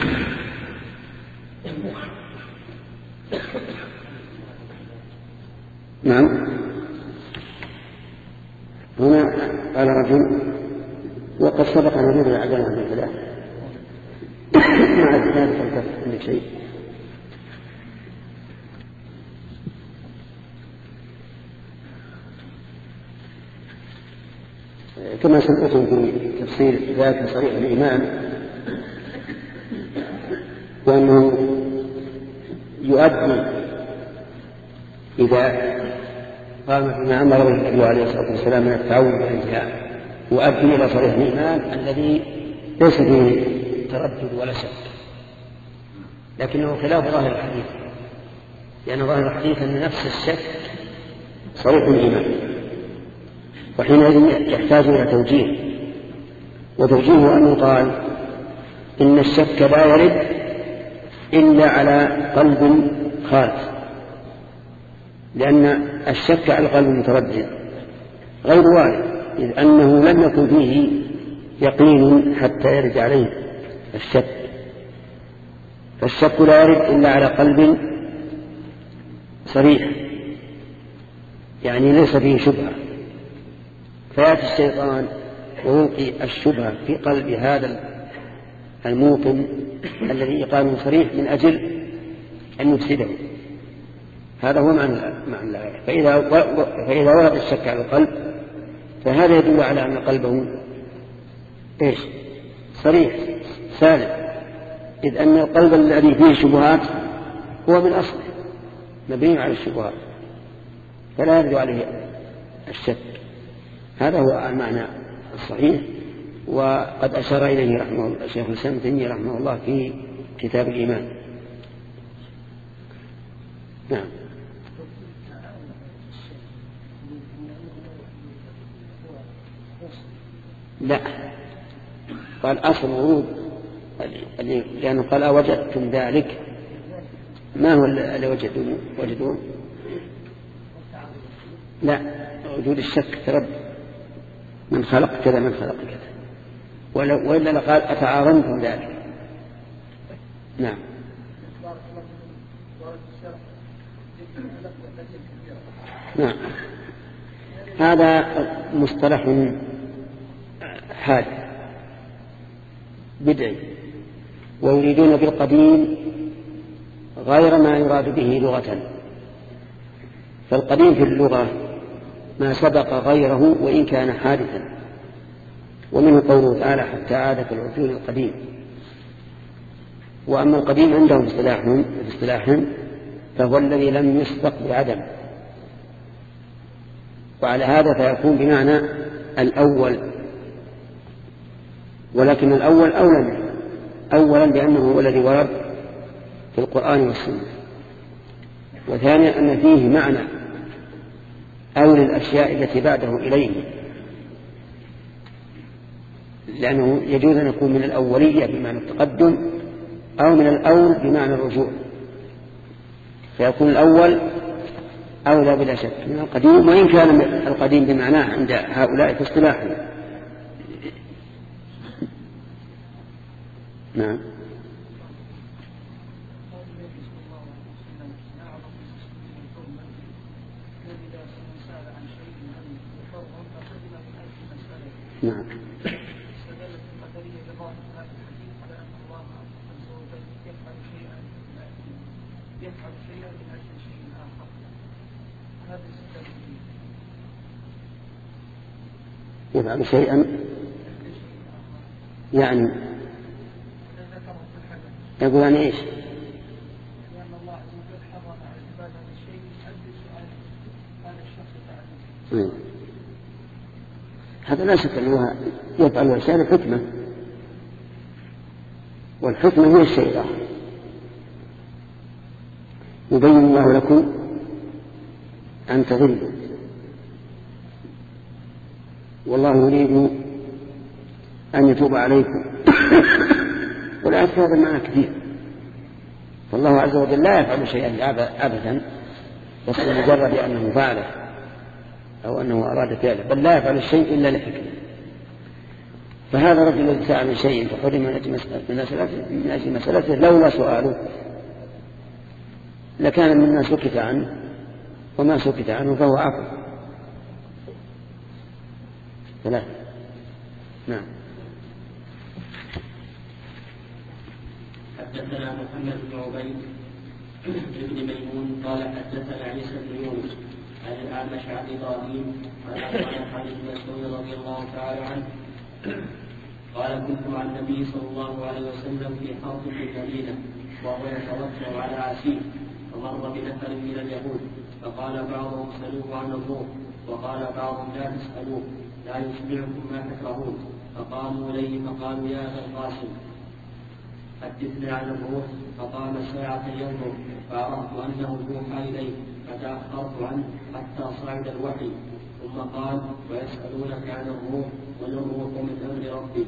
نعم هنا قال رجل وقد سبق نذير العدالة من الثلاث مع ذلك الكف عندك شيء. كما سمعتم في تفسير ذات صريح الإيمان وأنه يؤدي إذا قام فيما أمر به النبي عليه الصلاة والسلام من التعوذ والانتهاء يؤدي إلى صريح الإيمان الذي ليس فيه تردد ولا شك، لكنه خلاف ظاهر الحديث، لأن ظاهر الحديث أن نفس الشك صريح الإيمان، وحينئذ يحتاج إلى توجيه، وتوجيهه أن يقال إن الشك لا يرد إلا على قلب خالص، لأن الشك على القلب المتردد غير وارد، إذ أنه لم يكن فيه يقين حتى يرد عليه الشك، فالشك لا يرد إلا على قلب صريح، يعني ليس فيه شبهة، فيأتي الشيطان ويلقي الشبهة في قلب هذا الموطن الذي قال صريح من أجل أن يفسده. هذا هو معنى معنى الآية. فإذا فإذا ورد الشك على القلب فهذا يدل على أن قلبه إيش صريح سالم، إذ أن القلب الذي فيه شبهات هو من أصله مبني على الشبهات فلا يرد عليه الشك. هذا هو المعنى الصحيح، وقد أشار إليه رحمه الله الشيخ الإسلام ابن تيمية رحمه الله في كتاب الإيمان. نعم. لا، قال أصل ورود لأنه قال أوجدتم ذلك، ما هو الذي وجدوه وجدوه لا، وجود الشك ترد من خلق كذا من خلق كذا، وإلا لقال أتعارضتم ذلك. نعم. نعم، هذا مصطلح حاد بدعي، ويريدون بالقديم غير ما يراد به لغة. فالقديم في اللغة ما سبق غيره وإن كان حادثا، ومنه قوله تعالى حتى عاد كالعرجون القديم. وأما القديم عندهم اصطلاحهم اصطلاحهم فهو الذي لم يسبق بعدم، وعلى هذا فيكون بمعنى الأول، ولكن الأول أولا أولا لأنه هو الذي ورد في القرآن والسنة، وثانيا أن فيه معنى أولى الأشياء التي بعده إليه، لأنه يجوز أن يكون من الأولية بمعنى التقدم أو من الأول بمعنى الرجوع، فيكون الأول أولى بلا شك من القديم، وإن كان القديم بمعناه عند هؤلاء في اصطلاحهم. نعم. نعم. يفعل شيئا يعني يقول عن ايش؟ لأن الله عز وجل حرم على العباد هذا الشيء يؤدي سؤال هذا الشخص تعالى. هذا لا شك أنه يفعل الإنسان الحكمة، والحكمة هي الشيء الآخر. يبين الله لكم أن تضلوا، والله يريد أن يتوب عليكم. ولا في هذا المعنى كثير، فالله عز وجل لا يفعل شيئا أبدا بس مجرد أنه فعله أو أنه أراد فعله، بل لا يفعل الشيء إلا لحكمة. فهذا رجل الذي سأل من شيء فحرم من أجل مسألته لولا سؤاله لكان مما سكت عنه، وما سكت عنه فهو عفو. ثلاثة. نعم. حدثنا محمد بن عبيد بن ميمون قال حدثنا عيسى بن يونس عن الأعمش عن إبراهيم عن خالد بن مسعود رضي الله تعالى عنه قال كنت مع النبي صلى الله عليه وسلم في حرب في المدينة وهو يتوكل على عسير، فمر بنفر من اليهود فقال بعضهم سألوه عن الروح، وقال بعضهم لا تسألوه لا يسمعكم ما تكرهون، فقاموا إليه فقالوا يا أبا القاسم حدثنا عن الروح، فقام ساعة ينظر فعرفت أنه يوحى إليه فتأخرت عنه حتى صعد الوحي، ثم قال ويسألونك عن الروح قل الروح من أمر ربي.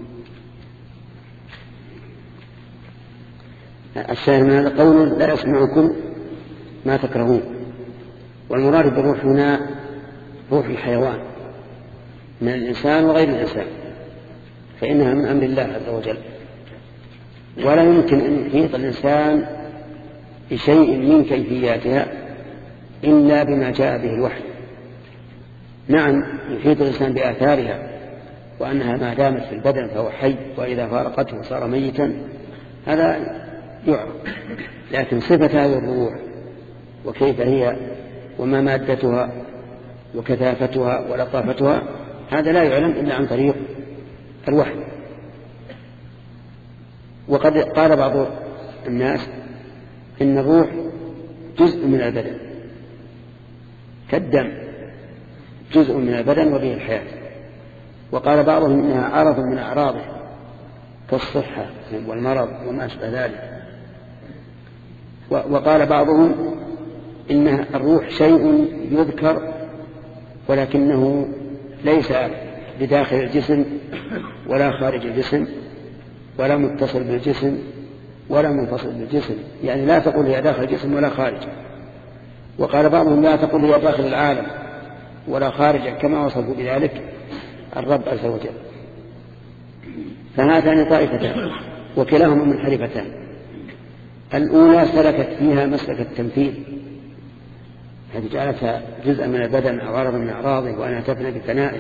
الشاهد من هذا قول لا يسمعكم ما تكرهون، والمراد بالروح هنا روح الحيوان من الإنسان وغير الإنسان، فإنها من أمر الله عز وجل، ولا يمكن أن يحيط الإنسان بشيء من كيفياتها إلا بما جاء به الوحي. نعم يحيط الإنسان بآثارها، وأنها ما دامت في البدن فهو حي، وإذا فارقته صار ميتا، هذا يعرف. لكن صفة هذه الروح وكيف هي وما مادتها وكثافتها ولطافتها، هذا لا يعلم إلا عن طريق الوحي. وقد قال بعض الناس إن الروح جزء من البدن كالدم، جزء من البدن وبه الحياة. وقال بعضهم إنها عرض من أعراضه كالصحة والمرض وما أشبه ذلك. وقال بعضهم إن الروح شيء يذكر ولكنه ليس بداخل الجسم ولا خارج الجسم ولا متصل بالجسم ولا منفصل بالجسم، يعني لا تقول هي داخل الجسم ولا خارج. وقال بعضهم لا تقول هي داخل العالم ولا خارجه، كما وصفوا بذلك الرب عز وجل. فهاتان طائفتان وكلاهما منحرفتان. الأولى سلكت فيها مسلك التمثيل، هذه جعلتها جزءا من البدن أو عرضا من أعراضه، وأنها تفنى بفنائه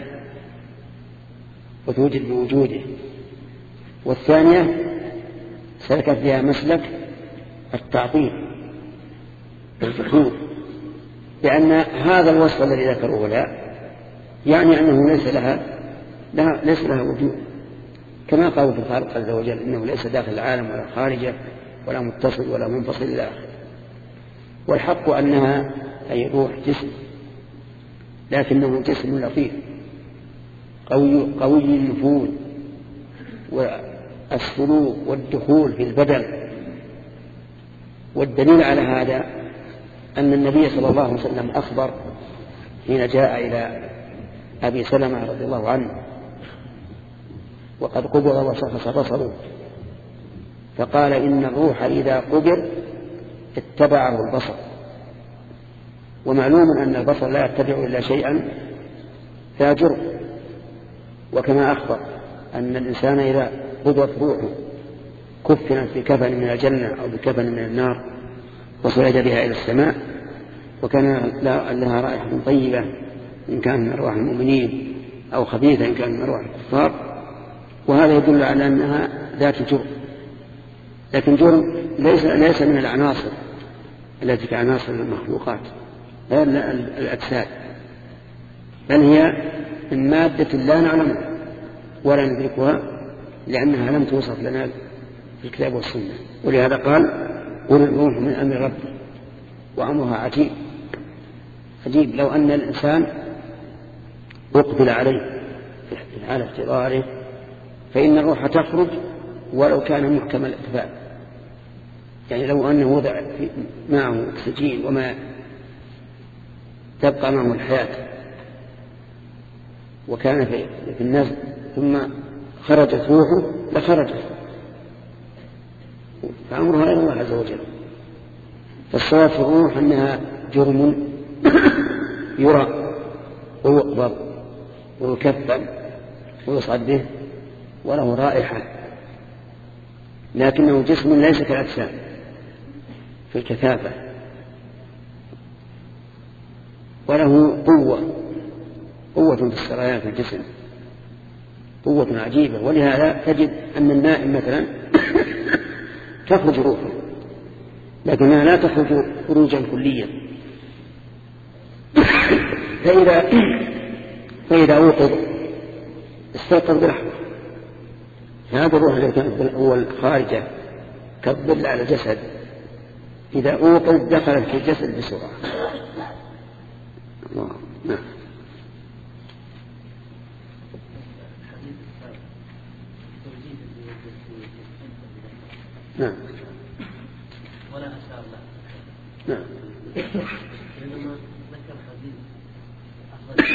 وتوجد بوجوده. والثانية سلكت فيها مسلك التعطيل والجحود، لأن هذا الوصف الذي ذكروه لا يعني أنه ليس لها, لها ليس لها وجود، كما قالوا في الخالق عز وجل إنه ليس داخل العالم ولا خارجه ولا متصل ولا منفصل إلى آخره. والحق أنها أي روح جسم، لكنه جسم لطيف قوي, قوي النفوذ والسلوك والدخول في البدن. والدليل على هذا أن النبي صلى الله عليه وسلم أخبر حين جاء إلى أبي سلمة رضي الله عنه وقد قبض وشخص بصره، فقال إن الروح إذا قبض اتبعه البصر. ومعلوم أن البصر لا يتبع إلا شيئا لا جرم. وكما أخبر أن الإنسان إذا قبضت روحه كفنت بكفن من الجنة أو بكفن من النار وصعد بها إلى السماء، وكان لها رائحة طيبة إن كان من أرواح المؤمنين أو خبيثة إن كان من أرواح الكفار. وهذا يدل على أنها ذات جرم، لكن جرم ليس, ليس من العناصر التي كعناصر المخلوقات الأجساد، بل هي من مادة لا نعلمها ولا ندركها، لأنها لم توصف لنا في الكتاب والسنة. ولهذا قال قل الروح من أمر ربي وأمرها عجيب. عجيب لو أن الإنسان أقبل عليه على افتضاره فإن الروح تخرج ولو كان محكم الإقبال، يعني لو أنه وضع معه أكسجين وما تبقى معه الحياة وكان في النزل ثم خرجت روحه لخرجت، فأمرها إلى الله عز وجل. فالصواب في الروح أنها جرم يرى ويقبض ويكفن ويصعد به وله رائحة، لكنه جسم ليس كالأجسام في الكثافة، وله قوة قوة في السريان في الجسم، قوة عجيبة. ولهذا تجد أن النائم مثلا تخرج روحه لكنها لا تخرج خروجا كليا، فإذا, فإذا أوقظ استيقظ بلحظة. هذا الروح الذي كانت بالأول خارجة كالظل على الجسد إذا أوقظ دخلت في الجسد بسرعة. الله. نعم. نعم. ولا أشار له. نعم. لما ذكر حديث أخرج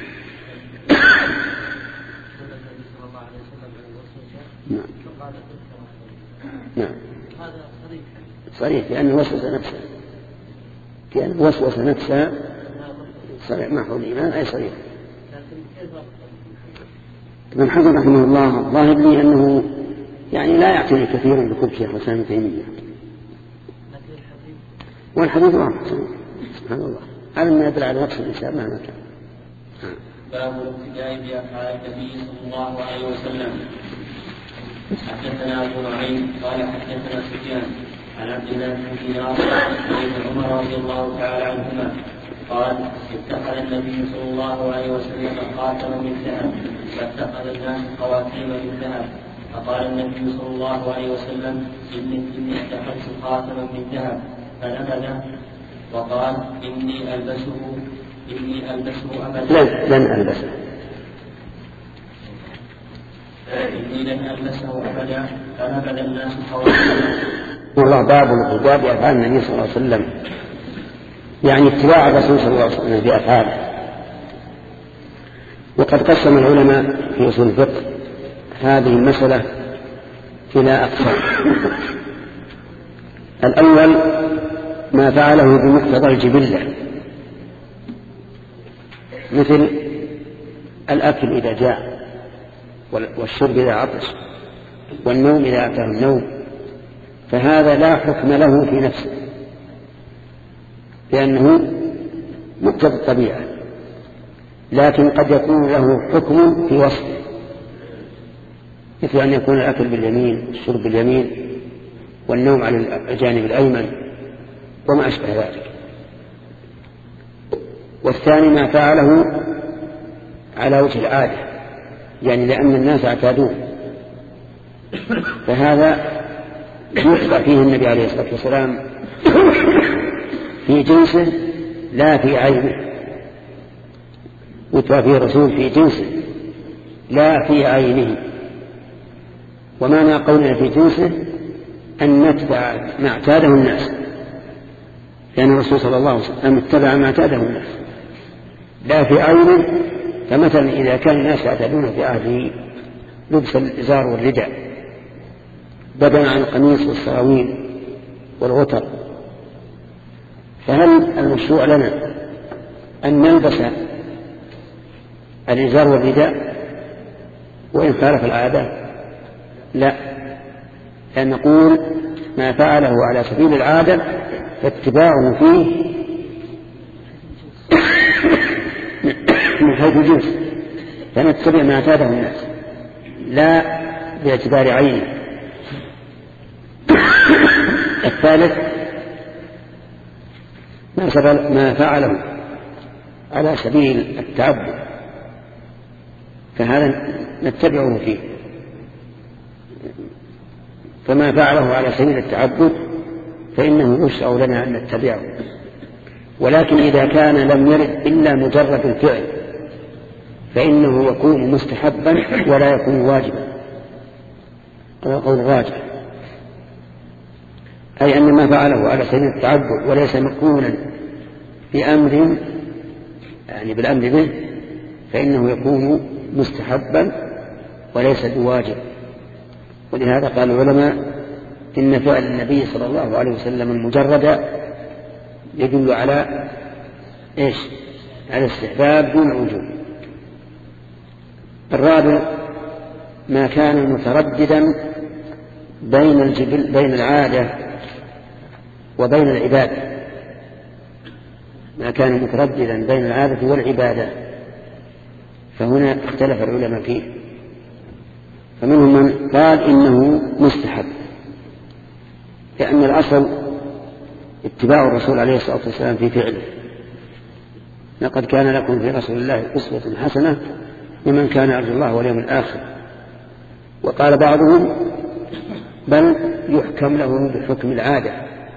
النبي صلى الله عليه وسلم عن الوسوسة. نعم. فقال تذكر. نعم. هذا صريح. صريح لأنه وسوس نفسه، لأن وسوس نفسه صريح معه الإيمان أي صريح. لكن كيف ابن حجر رحمه الله ظاهر لي أنه يعني لا يعتني كثيرا بكتب شيخ الإسلام ابن تيمية، والحديث واضح سبحان الله. هذا ما يدل على نفس الإنسان مهما كان. باب الابتداء بأفعال النبي صلى الله عليه وسلم. حدثنا أبو نعيم قال حدثنا سفيان عن عبد الله بن دينار عن ابن عمر رضي الله تعالى عنهما قال اتخذ النبي صلى الله عليه وسلم خاتما من ذهب فاتخذ الناس خواتيم من ذهب فقال النبي صلى الله عليه وسلم إني, إني اتخذت خاتما من ذهب فنبذ وقال إني ألبسه إني ألبسه أبدا لن ألبسه إني لن ألبسه أبدا فنبذ الناس خواتيم. والله باب العقوبات بأفعال النبي صلى الله عليه وسلم، يعني اتباع الرسول صلى الله عليه وسلم بأفعاله. وقد قسم العلماء في أصول الفقه هذه المسألة إلى أقسام. الأول ما فعله بمقتضى الجبلة، مثل الأكل إذا جاء، والشرب إذا عطش، والنوم إذا أتاه النوم، فهذا لا حكم له في نفسه لأنه مقتضى الطبيعة، لكن قد يكون له حكم في وصفه، مثل أن يكون الأكل باليمين، الشرب باليمين، والنوم على الجانب الأيمن وما أشبه ذلك. والثاني ما فعله على وجه العادة، يعني لأن الناس اعتادوه، فهذا يخبر فيه النبي عليه الصلاة والسلام في جنسه لا في عينه، يتبع فيه الرسول في جنسه لا في عينه. ومعنى قولنا في جنسه أن نتبع ما اعتاده الناس، لأن الرسول صلى الله عليه وسلم اتبع ما اعتاده الناس لا في عينه. فمثلا إذا كان الناس يعتادون في عهده لبس الإزار والرداء بدلا عن القميص والسراويل والغتر، فهل المشروع لنا أن نلبس الإزار والرداء وإن خالف العادة؟ لا، لأن نقول ما فعله على سبيل العادة فاتباعه فيه من حيث الجنس، فنتبع ما اعتاده الناس لا باعتبار عينه. الثالث ما فعله على سبيل التعبد، فهذا نتبعه فيه. فما فعله على سبيل التعبد فإنه يشرع لنا أن نتبعه، ولكن إذا كان لم يرد إلا مجرد الفعل فإنه يكون مستحبا ولا يكون واجبا، قول الراجح، أي أن ما فعله على سبيل التعبد وليس مكونا بأمر يعني بالأمر به فإنه يكون مستحبا وليس بواجب. ولهذا قال العلماء إن فعل النبي صلى الله عليه وسلم المجرد يدل على إيش؟ على استحباب دون وجوب. الرابع ما كان مترددا بين الجبل بين العادة وبين العبادة، ما كان مترددا بين العادة والعبادة، فهنا اختلف العلماء فيه، فمنهم من قال إنه مستحب، لأن الأصل اتباع الرسول عليه الصلاة والسلام في فعله، لقد كان لكم في رسول الله أسوة حسنة لمن كان يرجو الله واليوم الآخر. وقال بعضهم بل يحكم له بحكم العادة،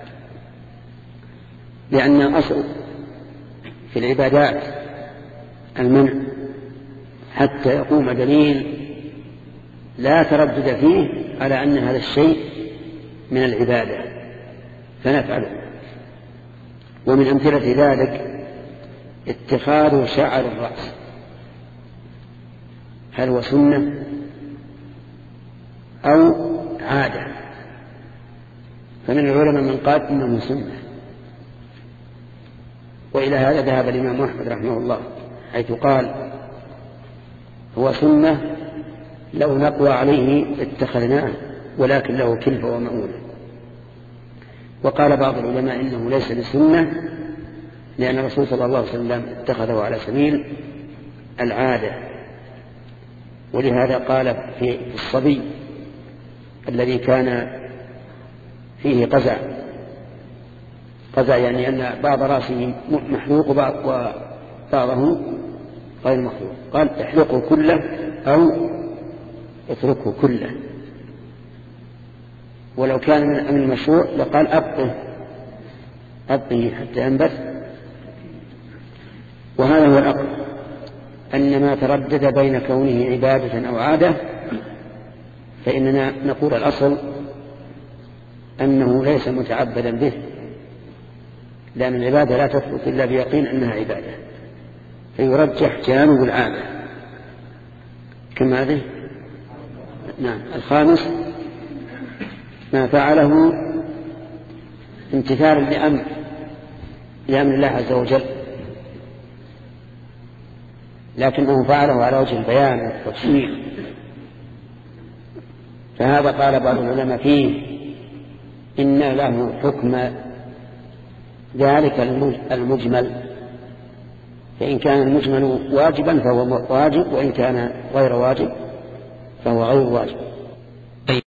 لأن الأصل في العبادات المنع حتى يقوم دليل لا تردد فيه على أن هذا الشيء من العبادة فنفعله. ومن أمثلة ذلك اتخاذ شعر الرأس، هل هو سنة أو عادة؟ فمن العلماء من قال إنه سنة، وإلى هذا ذهب الإمام أحمد رحمه الله، حيث قال هو سنة لو نقوى عليه اتخذناه ولكن له كلفة ومؤونة. وقال بعض العلماء إنه ليس بسنة لأن الرسول صلى الله عليه وسلم اتخذه على سبيل العادة. ولهذا قال في الصبي الذي كان فيه قزع قزع يعني أن بعض رأسه محلوق وبعضه غير محلوق. قال احلقه كله أو اتركه كله. ولو كان من المشروع لقال أبطه أبطه حتى ينبت. وهذا هو الأقل، أن ما تردد بين كونه عبادة أو عادة فإننا نقول الأصل أنه ليس متعبدا به، لأن العبادة لا تثبت إلا بيقين أنها عبادة، فيرجح جانب العادة. كما هذه. نعم. الخامس ما فعله امتثالا لأمر لأمر الله عز وجل، لكنه فعله على وجه البيان والتفصيل، فهذا قال بعض العلماء فيه إن له حكم ذلك المجمل، فإن كان المجمل واجبا فهو واجب، وإن كان غير واجب فهو غير واجب.